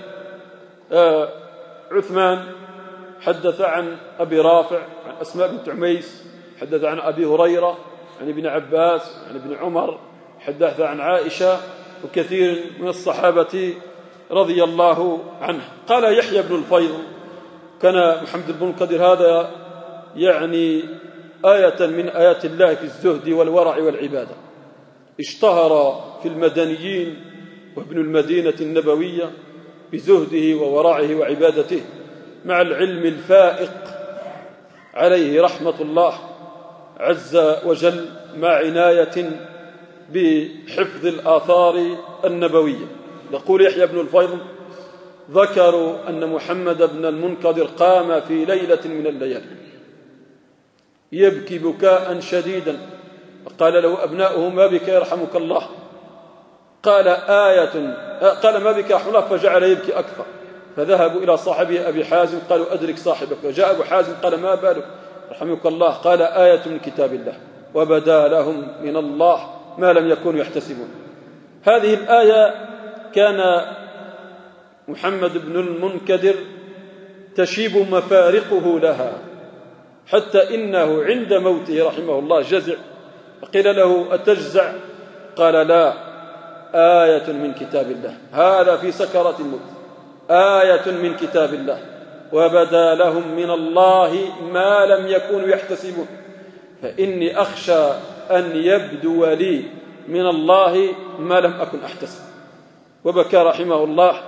عثمان. حدث عن أبي رافع عن أسماء بنت عميس، حدث عن أبي هريرة عن ابن عباس عن ابن عمر، حدث عن عائشة وكثير من الصحابة رضي الله عنه. قال يحيى بن الفيض: كان محمد بن المنكدر هذا يعني آية من آيات الله في الزهد والورع والعبادة، اشتهر في المدنيين وابن المدينة النبوية بزهده وورعه وعبادته مع العلم الفائق عليه رحمة الله عز وجل، مع عناية بحفظ الآثار النبوية. يقول يحيى بن الفيض: ذكروا أن محمد بن المنكدر قام في ليلة من الليالي يبكي بكاء شديدا، فقال له أبناؤه: ما بك يرحمك الله؟ قال ما بك يرحمك الله؟ فجعل يبكي أكثر. فذهبوا إلى صاحبه أبي حازم قالوا: أدرك صاحبك. فجاء أبو حازم قال: ما بالك رحمك الله؟ قال: آية من كتاب الله وبدا لهم من الله ما لم يكونوا يحتسبون. هذه الآية كان محمد بن المنكدر تشيب مفارقه لها، حتى إنه عند موته رحمه الله جزع، فقيل له: أتجزع؟ قال: لا، آية من كتاب الله. هذا في سكرات الموت، آية من كتاب الله وبدا لهم من الله ما لم يكونوا يحتسبون، فإني أخشى أن يبدو لي من الله ما لم أكن أحتسب. وبكى رحمه الله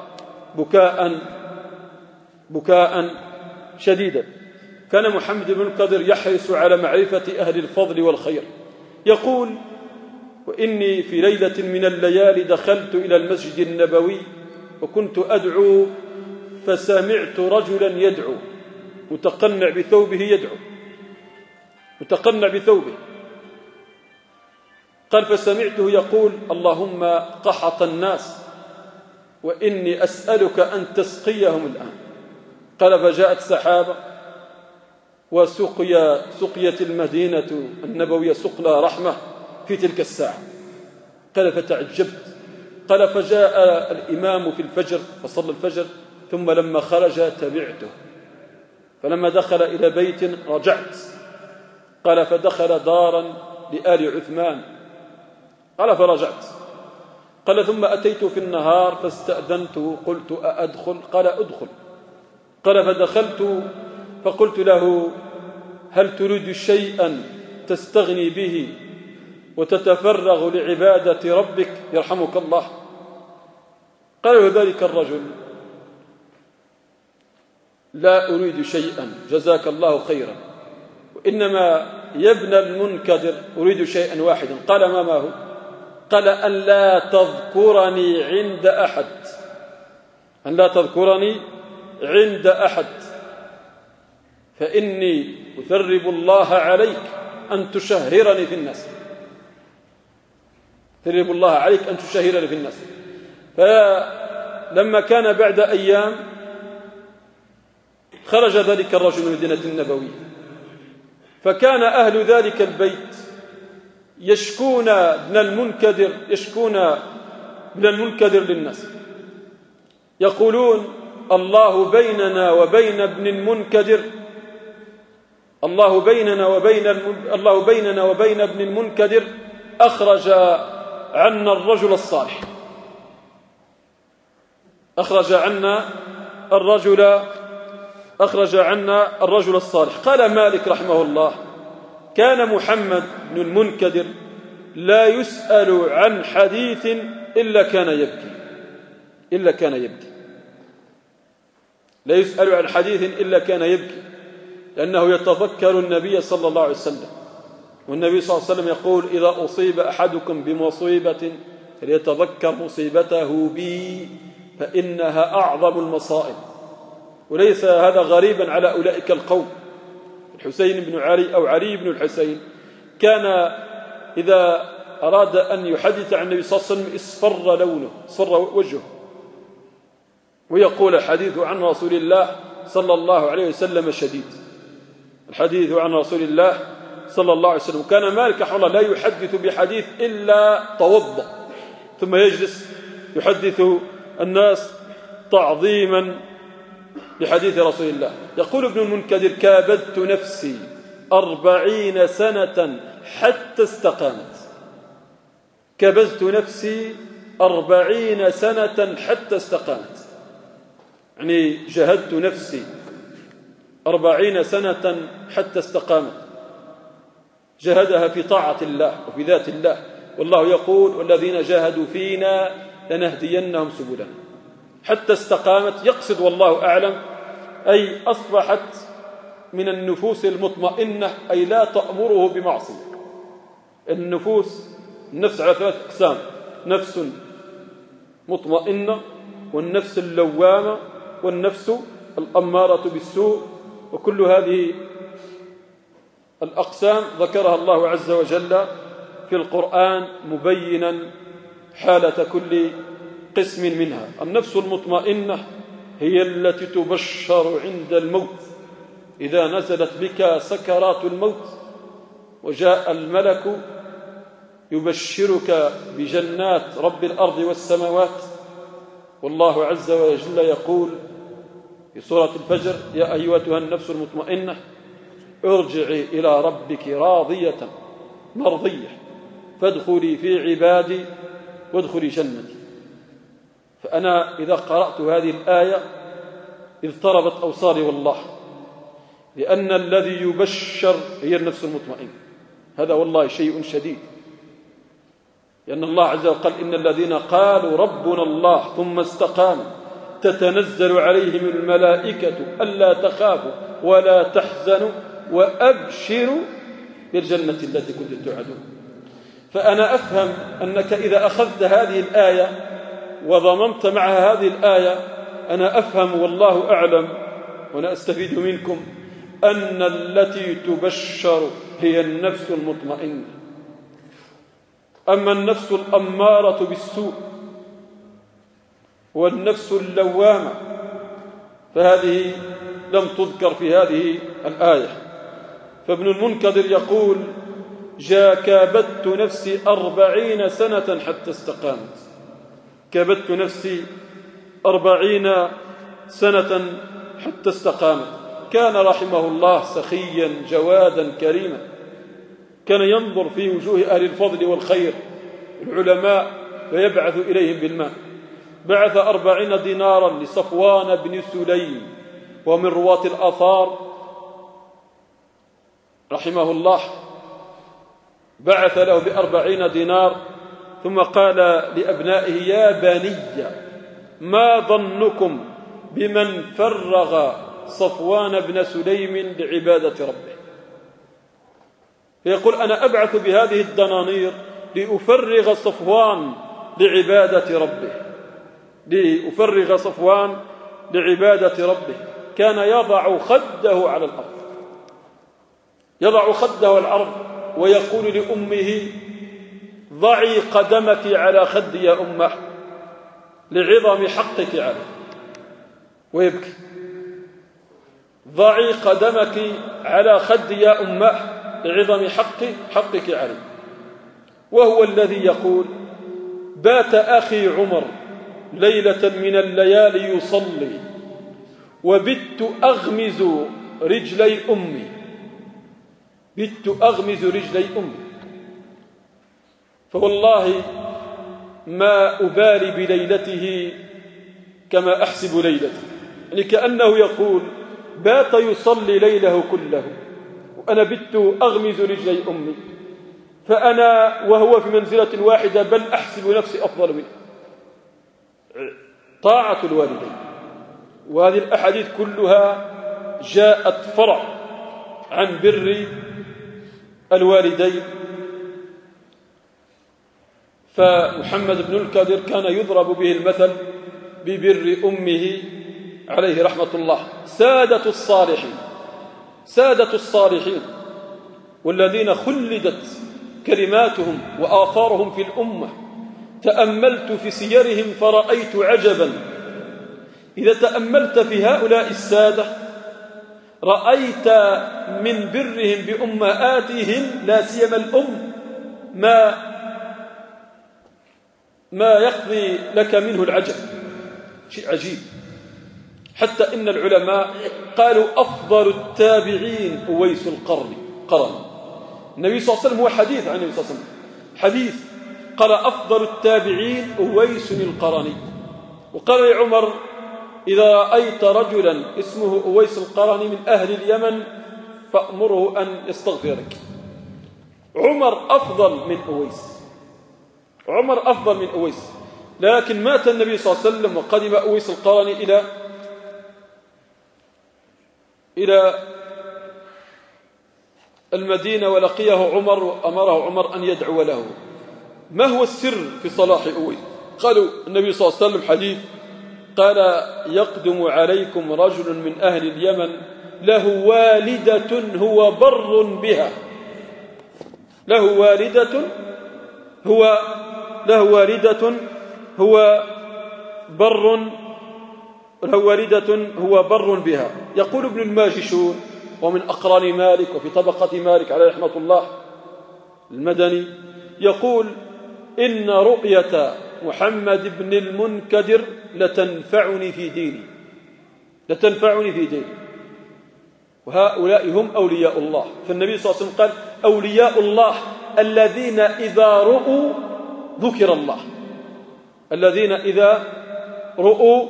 بكاء شديدا. كان محمد بن المنكدر يحرص على معرفة أهل الفضل والخير. يقول: وإني في ليلة من الليالي دخلت إلى المسجد النبوي وكنت أدعو، فسمعت رجلا يدعو متقنع بثوبه قال: فسمعته يقول: اللهم قحط الناس وإني أسألك أن تسقيهم الآن. قال: فجاءت سحابة وسقيت المدينة النبوية سقنا رحمة في تلك الساعة. قال: فتعجبت. قال: فجاء الإمام في الفجر فصلى الفجر، ثم لما خرج تبعته، فلما دخل إلى بيت رجعت. قال: فدخل دارا لآل عثمان. قال: فرجعت. قال: ثم أتيت في النهار فاستأذنته، قلت: أأدخل؟ قال: أدخل. قال: فدخلت فقلت له: هل تريد شيئا تستغني به وتتفرغ لعبادة ربك يرحمك الله. قال ذلك الرجل: لا أريد شيئا جزاك الله خيرا، وإنما يا ابن المنكدر أريد شيئا واحدا. قال: ما هو؟ قال: أن لا تذكرني عند أحد، أن لا تذكرني عند أحد، فإني أثرب الله عليك أن تشهرني في الناس. أثرب الله عليك أن تشهرني في الناس. فلما كان بعد أيام خرج ذلك الرجل من المدينة النبوية، فكان أهل ذلك البيت يشكون ابن المنكدر للناس، يقولون: الله بيننا وبين ابن المنكدر، الله بيننا وبين ابن المنكدر أخرج عنا الرجل الصالح، أخرج عنا الرجل الصالح. قال مالك رحمه الله: كان محمد بن المنكدر لا يسأل عن حديث إلا كان يبكي، لا يسأل عن حديث إلا كان يبكي، لأنه يتذكر النبي صلى الله عليه وسلم، والنبي صلى الله عليه وسلم يقول: إذا أصيب أحدكم بمصيبة فليتذكر مصيبته بي فإنها أعظم المصائب. وليس هذا غريبا على أولئك القوم. الحسين بن علي أو علي بن الحسين كان إذا أراد أن يحدث عن النبي صلى الله عليه وسلم اصفر لونه، اصفر وجهه، ويقول: الحديث عن رسول الله صلى الله عليه وسلم شديد، الحديث عن رسول الله صلى الله عليه وسلم. كان مالك رحمه الله لا يحدث بحديث إلا توضأ ثم يجلس يحدث الناس تعظيما لحديث رسول الله. يقول ابن المنكدر: كابدت نفسي 40 سنة حتى استقامت، كابدت نفسي 40 سنة حتى استقامت، يعني جهدت نفسي 40 سنة حتى استقامت، جهدها في طاعة الله وفي ذات الله. والله يقول: والذين جاهدوا فينا لنهدينهم سبلنا، حتى استقامت. يقصد والله أعلم أي أصبحت من النفوس المطمئنة، أي لا تأمره بمعصية. النفس على 3 أقسام: نفس مطمئنة، والنفس اللوامة، والنفس الأمارة بالسوء. وكل هذه الأقسام ذكرها الله عز وجل في القرآن مبينا حالة كل قسم منها. النفس المطمئنة هي التي تبشر عند الموت، إذا نزلت بك سكرات الموت وجاء الملك يبشرك بجنات رب الأرض والسماوات. والله عز وجل يقول في سورة الفجر: يا أيتها النفس المطمئنة ارجعي إلى ربك راضية مرضية فادخلي في عبادي وادخلي جنتي. فأنا إذا قرأت هذه الآية اضطربت أوصالي والله، لأن الذي يبشر هي النفس المطمئنة. هذا والله شيء شديد، لأن الله عز وجل قال: إن الذين قالوا ربنا الله ثم استقاموا تتنزل عليهم الملائكة ألا تخافوا ولا تحزنوا وأبشروا بالجنة التي كنتم توعدون. فأنا أفهم أنك إذا أخذت هذه الآية وضممت معها هذه الآية، أنا أفهم والله أعلم وأنا أستفيد منكم أن التي تبشر هي النفس المطمئنة. أما النفس الأمارة بالسوء والنفس اللوامة فهذه لم تذكر في هذه الآية. فابن المنكدر يقول: كابدت نفسي 40 سنة حتى استقامت، كابدت نفسي 40 سنة حتى استقامت. كان رحمه الله سخيا جوادا كريما، كان ينظر في وجوه أهل الفضل والخير العلماء فيبعث إليهم بالماء. بعث 40 دينارا لصفوان بن سليم ومن رواة الآثار رحمه الله، بعث له ب40 دينار، ثم قال لأبنائه: يا بني ما ظنكم بمن فرغ صفوان بن سليم لعبادة ربه؟ فيقول: أنا أبعث بهذه الدنانير لأفرغ صفوان لعبادة ربه، لأفرغ صفوان لعبادة ربه. كان يضع خده على الأرض، يضع خده على الأرض ويقول لأمه: ضعي قدمك على خدي يا أمه لعظم حقك عليه، ويبكي. ضعي قدمك على خدي يا أمه لعظم حقك عليه. وهو الذي يقول: بات أخي عمر ليلة من الليالي يصلي وبت أغمز رجلي أمي، بت أغمز رجلي أمي، فوالله ما أبالي بليلته كما أحسب ليلتي. يعني كأنه يقول: بات يصلي ليله كله وأنا بت أغمز رجلي أمي، فأنا وهو في منزلة واحدة، بل أحسب نفسي أفضل منه. طاعة الوالدين. وهذه الأحاديث كلها جاءت فرع عن بر الوالدين. فمحمد بن الكدر كان يضرب به المثل ببر أمه عليه رحمة الله. سادة الصالحين، سادة الصالحين والذين خلدت كلماتهم وآثارهم في الأمة، تأملت في سيرهم فرأيت عجبا. إذا تأملت في هؤلاء السادة رأيت من برهم بأمهاتهم لا سيما الأم ما يقضي لك منه العجب، شيء عجيب. حتى إن العلماء قالوا: أفضل التابعين أويس القرن. النبي صلى الله عليه وسلم، هو حديث عن النبي صلى الله عليه وسلم، حديث قال: أفضل التابعين أويس القرني. وقال لعمر: إذا رأيت رجلا اسمه أويس القرني من أهل اليمن فأمره أن يستغفر لك. عمر أفضل من أويس، عمر أفضل من أويس. لكن مات النبي صلى الله عليه وسلم وقدم أويس القرني إلى المدينة، ولقيه عمر وأمره عمر أن يدعو له. ما هو السر في صلاح أويس؟ قالوا: النبي صلى الله عليه وسلم حديث قال: يقدم عليكم رجل من أهل اليمن له والدة هو بر بها، له والدة هو بر بها. يقول ابن الماجشون ومن أقران مالك وفي طبقة مالك عليه رحمة الله المدني، يقول: إن رؤية محمد بن المنكدر لتنفعني في ديني، لتنفعني في ديني. وهؤلاء هم أولياء الله. فالنبي صلى الله عليه وسلم قال: أولياء الله الذين إذا رؤوا ذكر الله، الذين إذا رؤوا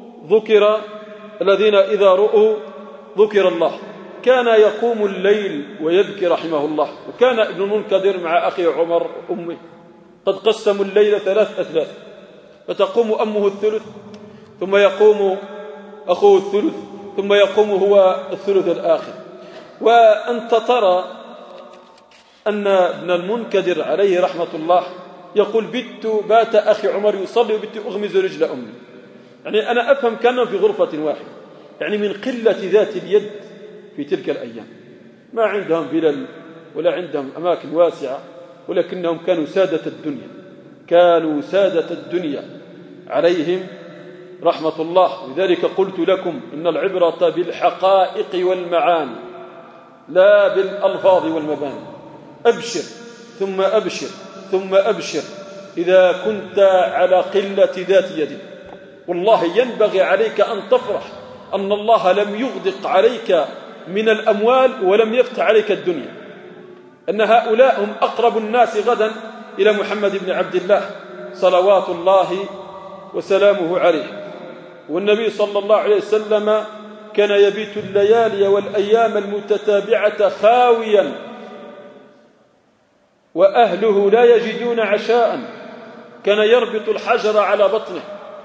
ذكر الله. كان يقوم الليل ويبكي رحمه الله. وكان ابن المنكدر مع أخي عمر وأمه قد قسموا الليل 3 أثلاث، فتقوم أمه الثلث، ثم يقوم أخوه الثلث، ثم يقوم هو الثلث الآخر. وأنت ترى أن ابن المنكدر عليه رحمة الله يقول: بات أخي عمر يصلي وبت أغمز رجل أمي. يعني أنا أفهم كانوا في غرفة واحدة، يعني من قلة ذات اليد في تلك الأيام. ما عندهم فلل ولا عندهم أماكن واسعة، ولكنهم كانوا سادة الدنيا، كانوا سادة الدنيا عليهم رحمة الله. لذلك قلت لكم إن العبرة بالحقائق والمعاني لا بالألفاظ والمباني. أبشر ثم أبشر ثم أبشر إذا كنت على قلة ذات يد. والله ينبغي عليك أن تفرح أن الله لم يغدق عليك من الأموال ولم يفتح عليك الدنيا، أن هؤلاء هم أقرب الناس غدا إلى محمد بن عبد الله صلوات الله وسلامه عليه. والنبي صلى الله عليه وسلم كان يبيت الليالي والأيام المتتابعة خاويا وأهله لا يجدون عشاء، كان يربط الحجر على بطنه.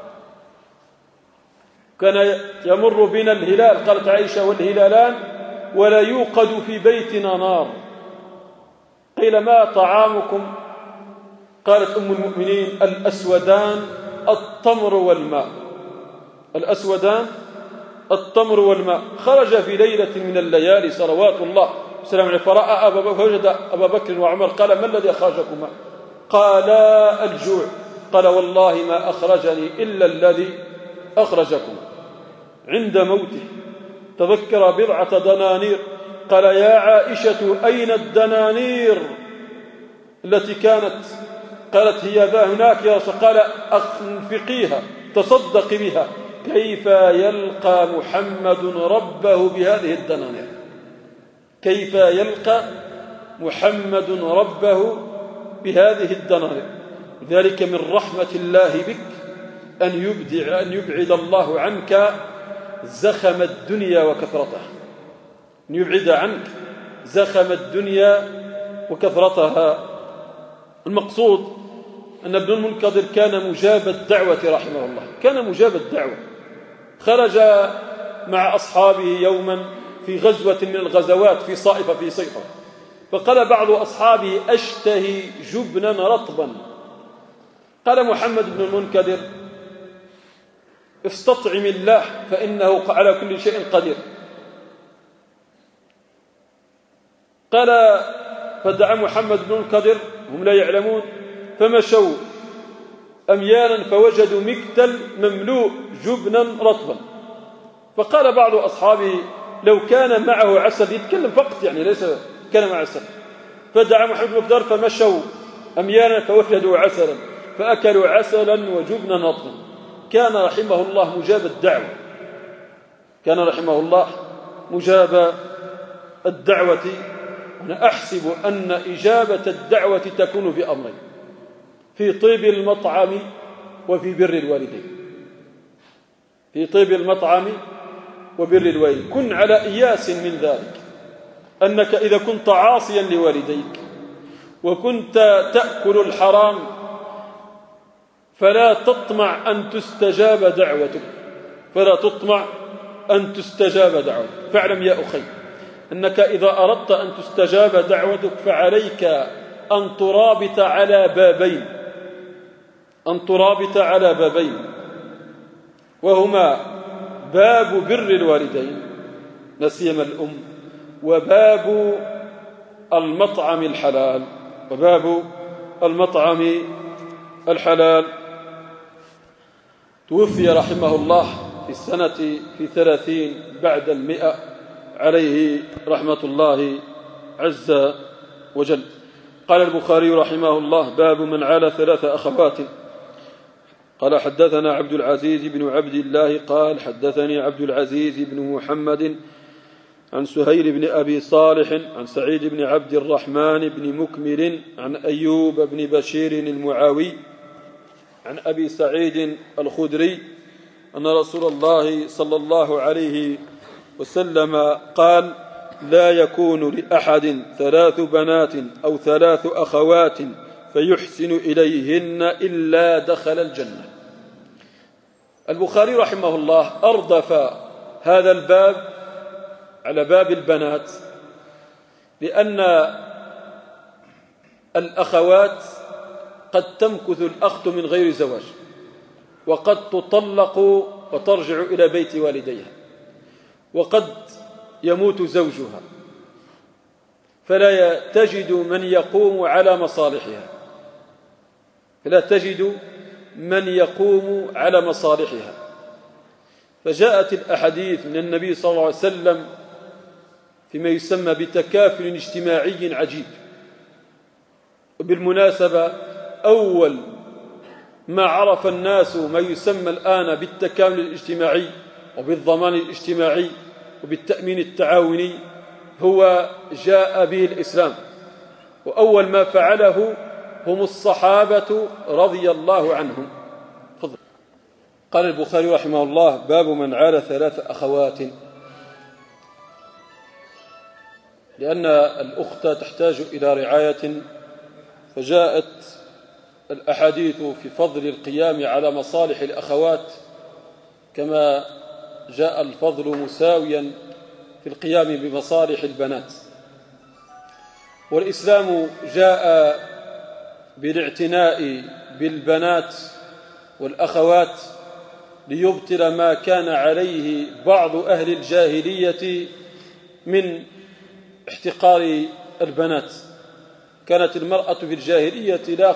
كان يمر بنا الهلال، قالت عائشة، والهلالان ولا يوقد في بيتنا نار. قيل ما طعامكم؟ قالت أم المؤمنين الأسودان التمر والماء. الأسودان التمر والماء. خرج في ليلة من الليالي صلوات الله وسلامه عليه فرأى فوجد أبا بكر وعمر، قال ما الذي أخرجكما؟ قالا الجوع. قال والله ما أخرجني إلا الذي أخرجكما. عند موته تذكر بضعة دنانير، قال يا عائشة أين الدنانير التي كانت؟ قالت هي ذا هناك يا رسول. قال أنفقيها تصدق بها. كيف يلقى محمد ربه بهذه الدنانير؟ كيف يلقى محمد ربه بهذه الدنانير؟ ذلك من رحمة الله بك أن يبعد الله عنك زخم الدنيا وكثرتها، أن يبعد عنك زخم الدنيا وكثرتها. المقصود أن ابن المنكدر كان مجاب الدعوة رحمه الله، كان مجاب الدعوة. خرج مع أصحابه يوما في غزوة من الغزوات في صائفة في صيفة، فقال بعض أصحابه أشتهي جبنا رطبا. قال محمد بن المنكدر استطعم الله فإنه على كل شيء قدير. قال فدعا محمد بن المنكدر، هم لا يعلمون، فمشوا أميالا فوجدوا مكتل مملوء جبنا رطبا. فقال بعض أصحابه لو كان معه عسل، يتكلم فقط يعني ليس كان معه عسل. فدعا محمد بن المنكدر فمشوا أميالا فوجدوا عسلا فأكلوا عسلا وجبنا رطبا. كان رحمه الله مجاب الدعوة، كان رحمه الله مجاب الدعوة. أنا أحسب أن إجابة الدعوة تكون في أمرين: في طيب المطعم وفي بر الوالدين. في طيب المطعم وبر الوالدين. كن على إياس من ذلك، أنك إذا كنت عاصيا لوالديك وكنت تأكل الحرام فلا تطمع أن تستجاب دعوتك، فلا تطمع أن تستجاب دعوتك. فاعلم يا أخي أنك إذا أردت أن تستجاب دعوتك فعليك أن ترابط على بابين، أن ترابط على بابين، وهما باب بر الوالدين لا سيما الأم، وباب المطعم الحلال، وباب المطعم الحلال. توفي رحمه الله في السنة في 30 بعد 100 عليه رحمة الله عز وجل. قال البخاري رحمه الله باب من عال 3 أخوات. قال حدثنا عبد العزيز بن عبد الله قال حدثني عبد العزيز بن محمد عن سهيل بن أبي صالح عن سعيد بن عبد الرحمن بن مكمل عن أيوب بن بشير المعاوي عن أبي سعيد الخدري أن رسول الله صلى الله عليه وسلم قال لا يكون لأحد 3 بنات أو 3 أخوات فيحسن إليهن إلا دخل الجنة. البخاري رحمه الله أردف هذا الباب على باب البنات، لأن الأخوات قد تمكث الأخت من غير زواج، وقد تطلق وترجع إلى بيت والديها، وقد يموت زوجها فلا تجد من يقوم على مصالحها، فلا تجد من يقوم على مصالحها. فجاءت الأحاديث من النبي صلى الله عليه وسلم فيما يسمى بتكافل اجتماعي عجيب. وبالمناسبة أول ما عرف الناس ما يسمى الآن بالتكامل الاجتماعي وبالضمان الاجتماعي وبالتأمين التعاوني هو جاء به الإسلام، وأول ما فعله هم الصحابة رضي الله عنهم. فضل. قال البخاري رحمه الله باب من عال 3 أخوات، لأن الأخت تحتاج إلى رعاية فجاءت الأحاديث في فضل القيام على مصالح الأخوات كما جاء الفضل مساويا في القيام بمصالح البنات. والإسلام جاء بالاعتناء بالبنات والأخوات ليبطل ما كان عليه بعض أهل الجاهلية من احتقار البنات. كانت المرأة في الجاهلية لا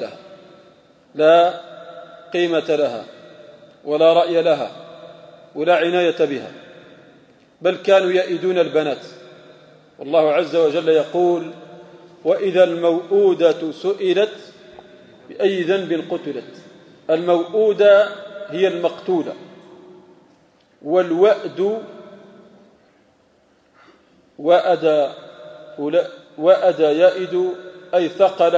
قيمة لها ولا رأي لها ولا عناية بها، بل كانوا يئدون البنات. والله عز وجل يقول: وإذا الموءودة سئلت بأي ذنب قتلت. الموءودة هي المقتولة، والوأد وأد يئد أي ثقل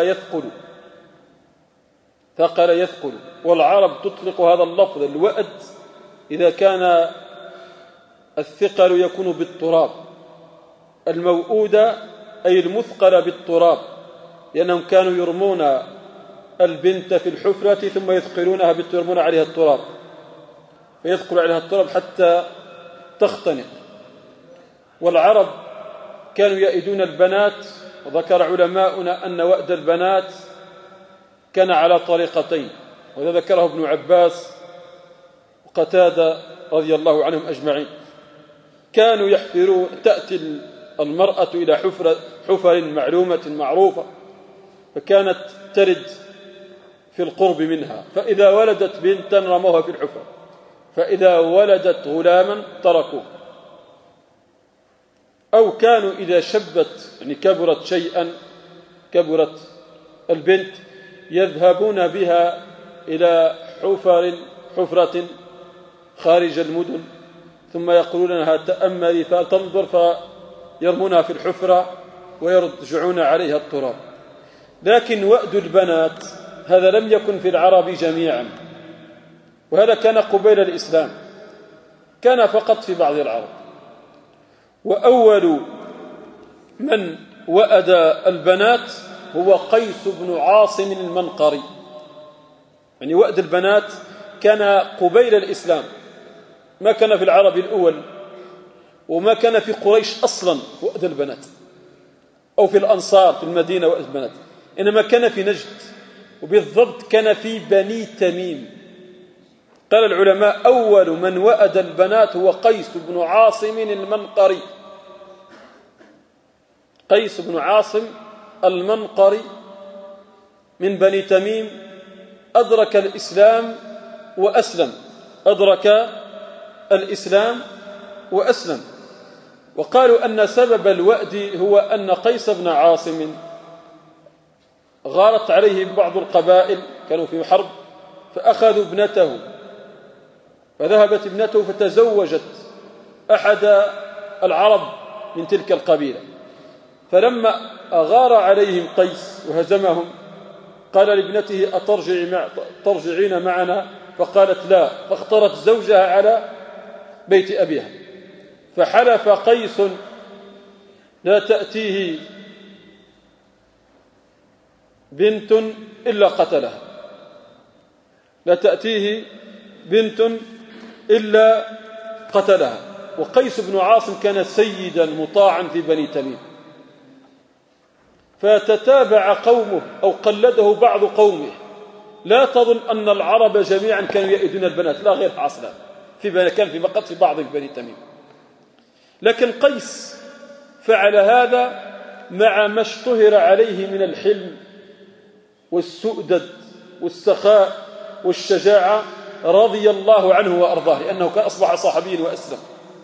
يثقل. والعرب تطلق هذا اللفظ الوأد إذا كان الثقل يكون بالتراب. الموؤودة أي المثقل بالتراب، لأنهم كانوا يرمون البنت في الحفرة ثم يثقلونها يرمون عليها التراب، فيثقل عليها التراب حتى تختنق. والعرب كانوا يئدون البنات. وذكر علماؤنا أن وأد البنات كان على طريقتين، وهذا ذكره ابن عباس وقتادة رضي الله عنهم أجمعين. كانوا يحفرون، تأتي المرأة إلى حفر معلومة معروفة، فكانت ترد في القرب منها، فإذا ولدت بنتا رموها في الحفر، فإذا ولدت غلاما تركوه. أو كانوا إذا شبت يعني كبرت شيئا، كبرت البنت، يذهبون بها إلى حفرة خارج المدن، ثم يقولون لها تأملي فتنظر، فيرمونها في الحفرة ويرجعون عليها التراب. لكن وأد البنات هذا لم يكن في العرب جميعا، وهذا كان قبيل الإسلام، كان فقط في بعض العرب. وأول من وأد البنات هو قيس بن عاصم المنقري. يعني وأد البنات كان قبيل الإسلام، ما كان في العرب الأول، وما كان في قريش أصلا وأد البنات، أو في الأنصار في المدينة وأد البنات، إنما كان في نجد، وبالضبط كان في بني تميم. قال العلماء: أول من وأد البنات هو قيس بن عاصم المنقري. قيس بن عاصم المنقري من بني تميم أدرك الإسلام وأسلم. وقالوا أن سبب الوأد هو أن قيس بن عاصم غارت عليه بعض القبائل، كانوا في حرب، فأخذوا ابنته، فذهبت ابنته فتزوجت أحد العرب من تلك القبيلة. فلما أغار عليهم قيس وهزمهم قال لابنته: أترجعين معنا؟ فقالت: لا، فاختارت زوجها على بيت أبيها. فحلف قيس: لا تأتيه بنت إلا قتلها، لا تأتيه بنت إلا قتلها. وقيس بن عاصم كان سيدا مطاعا في بني تميم، فتتابع قومه أو قلده بعض قومه. لا تظن أن العرب جميعا كانوا يئدون البنات، لا، غير حاصلة، كان في فقط في بعض بني تميم. لكن قيس فعل هذا مع ما اشتهر عليه من الحلم والسؤدد والسخاء والشجاعة رضي الله عنه وأرضاه، لأنه كان أصبح صحابيا وأسلم.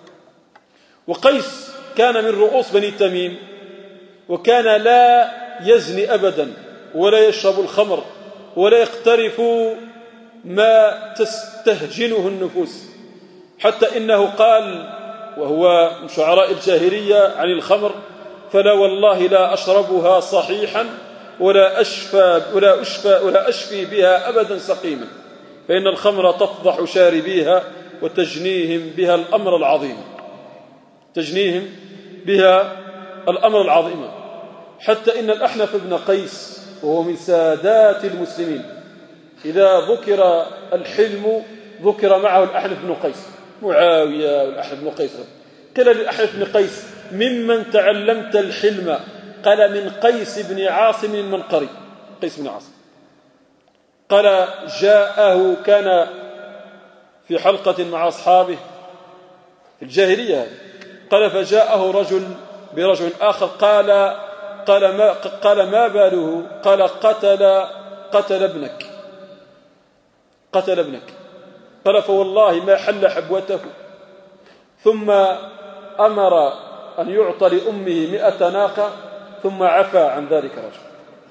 وقيس كان من رؤوس بني تميم، وكان لا يزني أبدا ولا يشرب الخمر ولا يقترف ما تستهجنه النفوس، حتى إنه قال وهو من شعراء الجاهلية عن الخمر: فلا والله لا أشربها صحيحا ولا أشفي بها أبدا سقيما، فإن الخمر تفضح شاربيها وتجنيهم بها الأمر العظيم. حتى إن الأحنف بن قيس وهو من سادات المسلمين. إذا ذكر الحلم ذكر معه الأحنف بن قيس، معاوية والأحنف بن قيس. قيل للأحنف بن قيس: ممن تعلمت الحلم؟ قال: من قيس بن عاصم المنقري. قيس بن عاصم قال: جاءه، كان في حلقة مع أصحابه في الجاهلية، قال: فجاءه رجل برجل آخر، قال ما باله؟ قال: قتل ابنك. قال: فوالله ما حل حبوته. ثم أمر أن يعطى لأمه 100 ناقة، ثم عفى عن ذلك الرجل.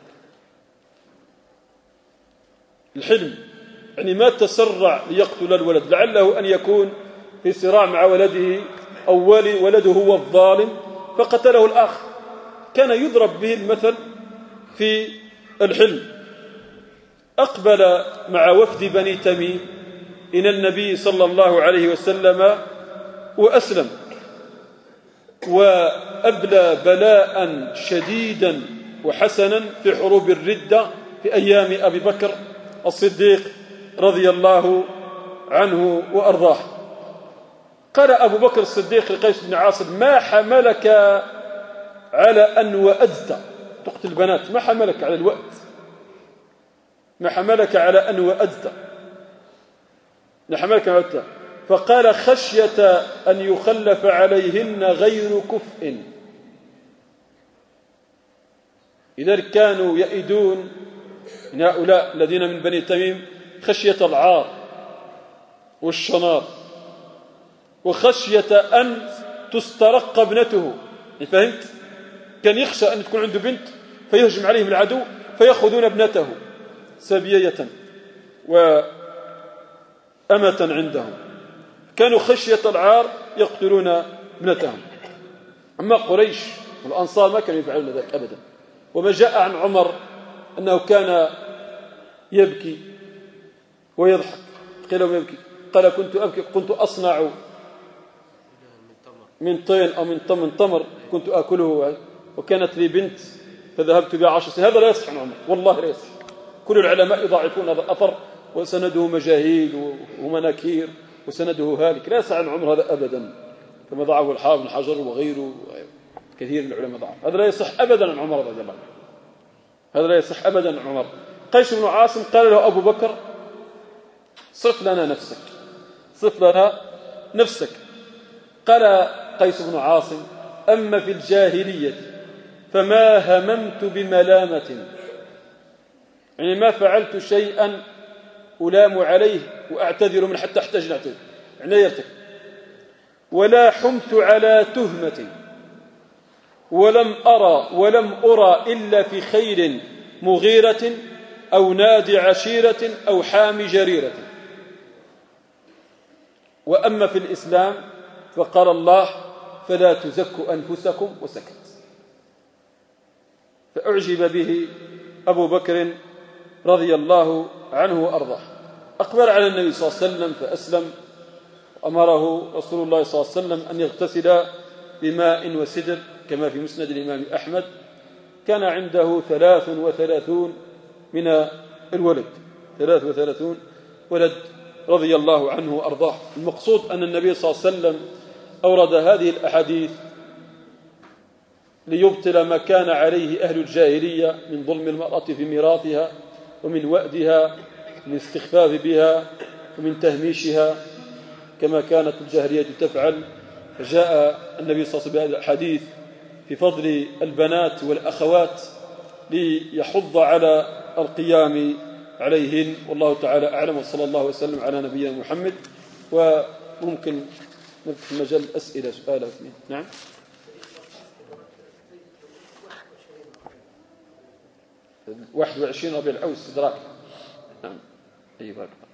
الحلم يعني ما تسرع ليقتل الولد، لعله أن يكون في صراع مع ولده، أو ولده هو الظالم فقتله الآخر. كان يضرب به المثل في الحلم. أقبل مع وفد بني تميم إلى النبي صلى الله عليه وسلم وأسلم، وأبلى بلاء شديدا وحسنا في حروب الردة في أيام أبي بكر الصديق رضي الله عنه وأرضاه. قال أبو بكر الصديق لقيس بن عاصم: ما حملك على أن وأدت تقتل البنات؟ ما حملك على الوأد؟ ما حملك على أن وأدت؟ ما حملك على الوأد؟ فقال: خشية أن يخلف عليهن غير كفء. لذلك كانوا يئدون من هؤلاء الذين من بني تميم خشية العار والشنار، وخشية أن تسترق ابنته. فهمت؟ كان يخشى أن تكون عنده بنت فيهجم عليهم العدو فيأخذون ابنته سبيية وأمة عندهم. كانوا خشية العار يقتلون ابنتهم. أما قريش والأنصار ما كانوا يفعلون ذلك أبدا. وما جاء عن عمر أنه كان يبكي ويضحك. قيل له: يبكي؟ قال: كنت أبكي، كنت أصنع من طين أو من تمر كنت أكله، وكانت لي بنت فذهبت بها 10 سنين. هذا لا يصح عن عمر، والله لا يصح. كل العلماء يضاعفون هذا الأثر، وسنده مجاهيل ومناكير، وسنده هالك. لا يصح عن عمر هذا أبدا، كما ضعه الحافظ بن حجر وغيره كثير من العلماء ضعف. هذا لا يصح أبدا عن عمر رضي الله عنه، هذا لا يصح أبدا عن عمر. قيس بن عاصم قال له أبو بكر: صف لنا نفسك. قال قيس بن عاصم: أما في الجاهلية فما هممت بملامة، يعني ما فعلت شيئا ألام عليه وأعتذر من حتى أحتاج نعتذر، يعني يرتكب، ولا حمت على تهمة، ولم أرى إلا في خير مغيرة أو نادي عشيرة أو حامي جريرة. وأما في الإسلام فقال الله: فلا تزكوا أنفسكم، وسكت. فأعجب به أبو بكر رضي الله عنه وأرضاه. أقبل على النبي صلى الله عليه وسلم فأسلم، أمره رسول الله صلى الله عليه وسلم أن يغتسل بماء وسدر كما في مسند الإمام أحمد. كان عنده 33 من الولد، 33 ولد رضي الله عنه وأرضاه. المقصود أن النبي صلى الله عليه وسلم أورد هذه الأحاديث ليبطل ما كان عليه أهل الجاهلية من ظلم المرأة في ميراثها، ومن وأدها، من استخفاف بها، ومن تهميشها كما كانت الجاهلية تفعل. فجاء النبي صلى الله عليه وسلم بهذا الحديث في فضل البنات والأخوات ليحض على القيام عليهن. والله تعالى أعلم، وصلى الله وسلم على نبينا محمد. وممكن نفتح مجال أسئلة، سؤال أو اثنين. نعم. 21 ربيع الأول استدراك. نعم. أي بارك.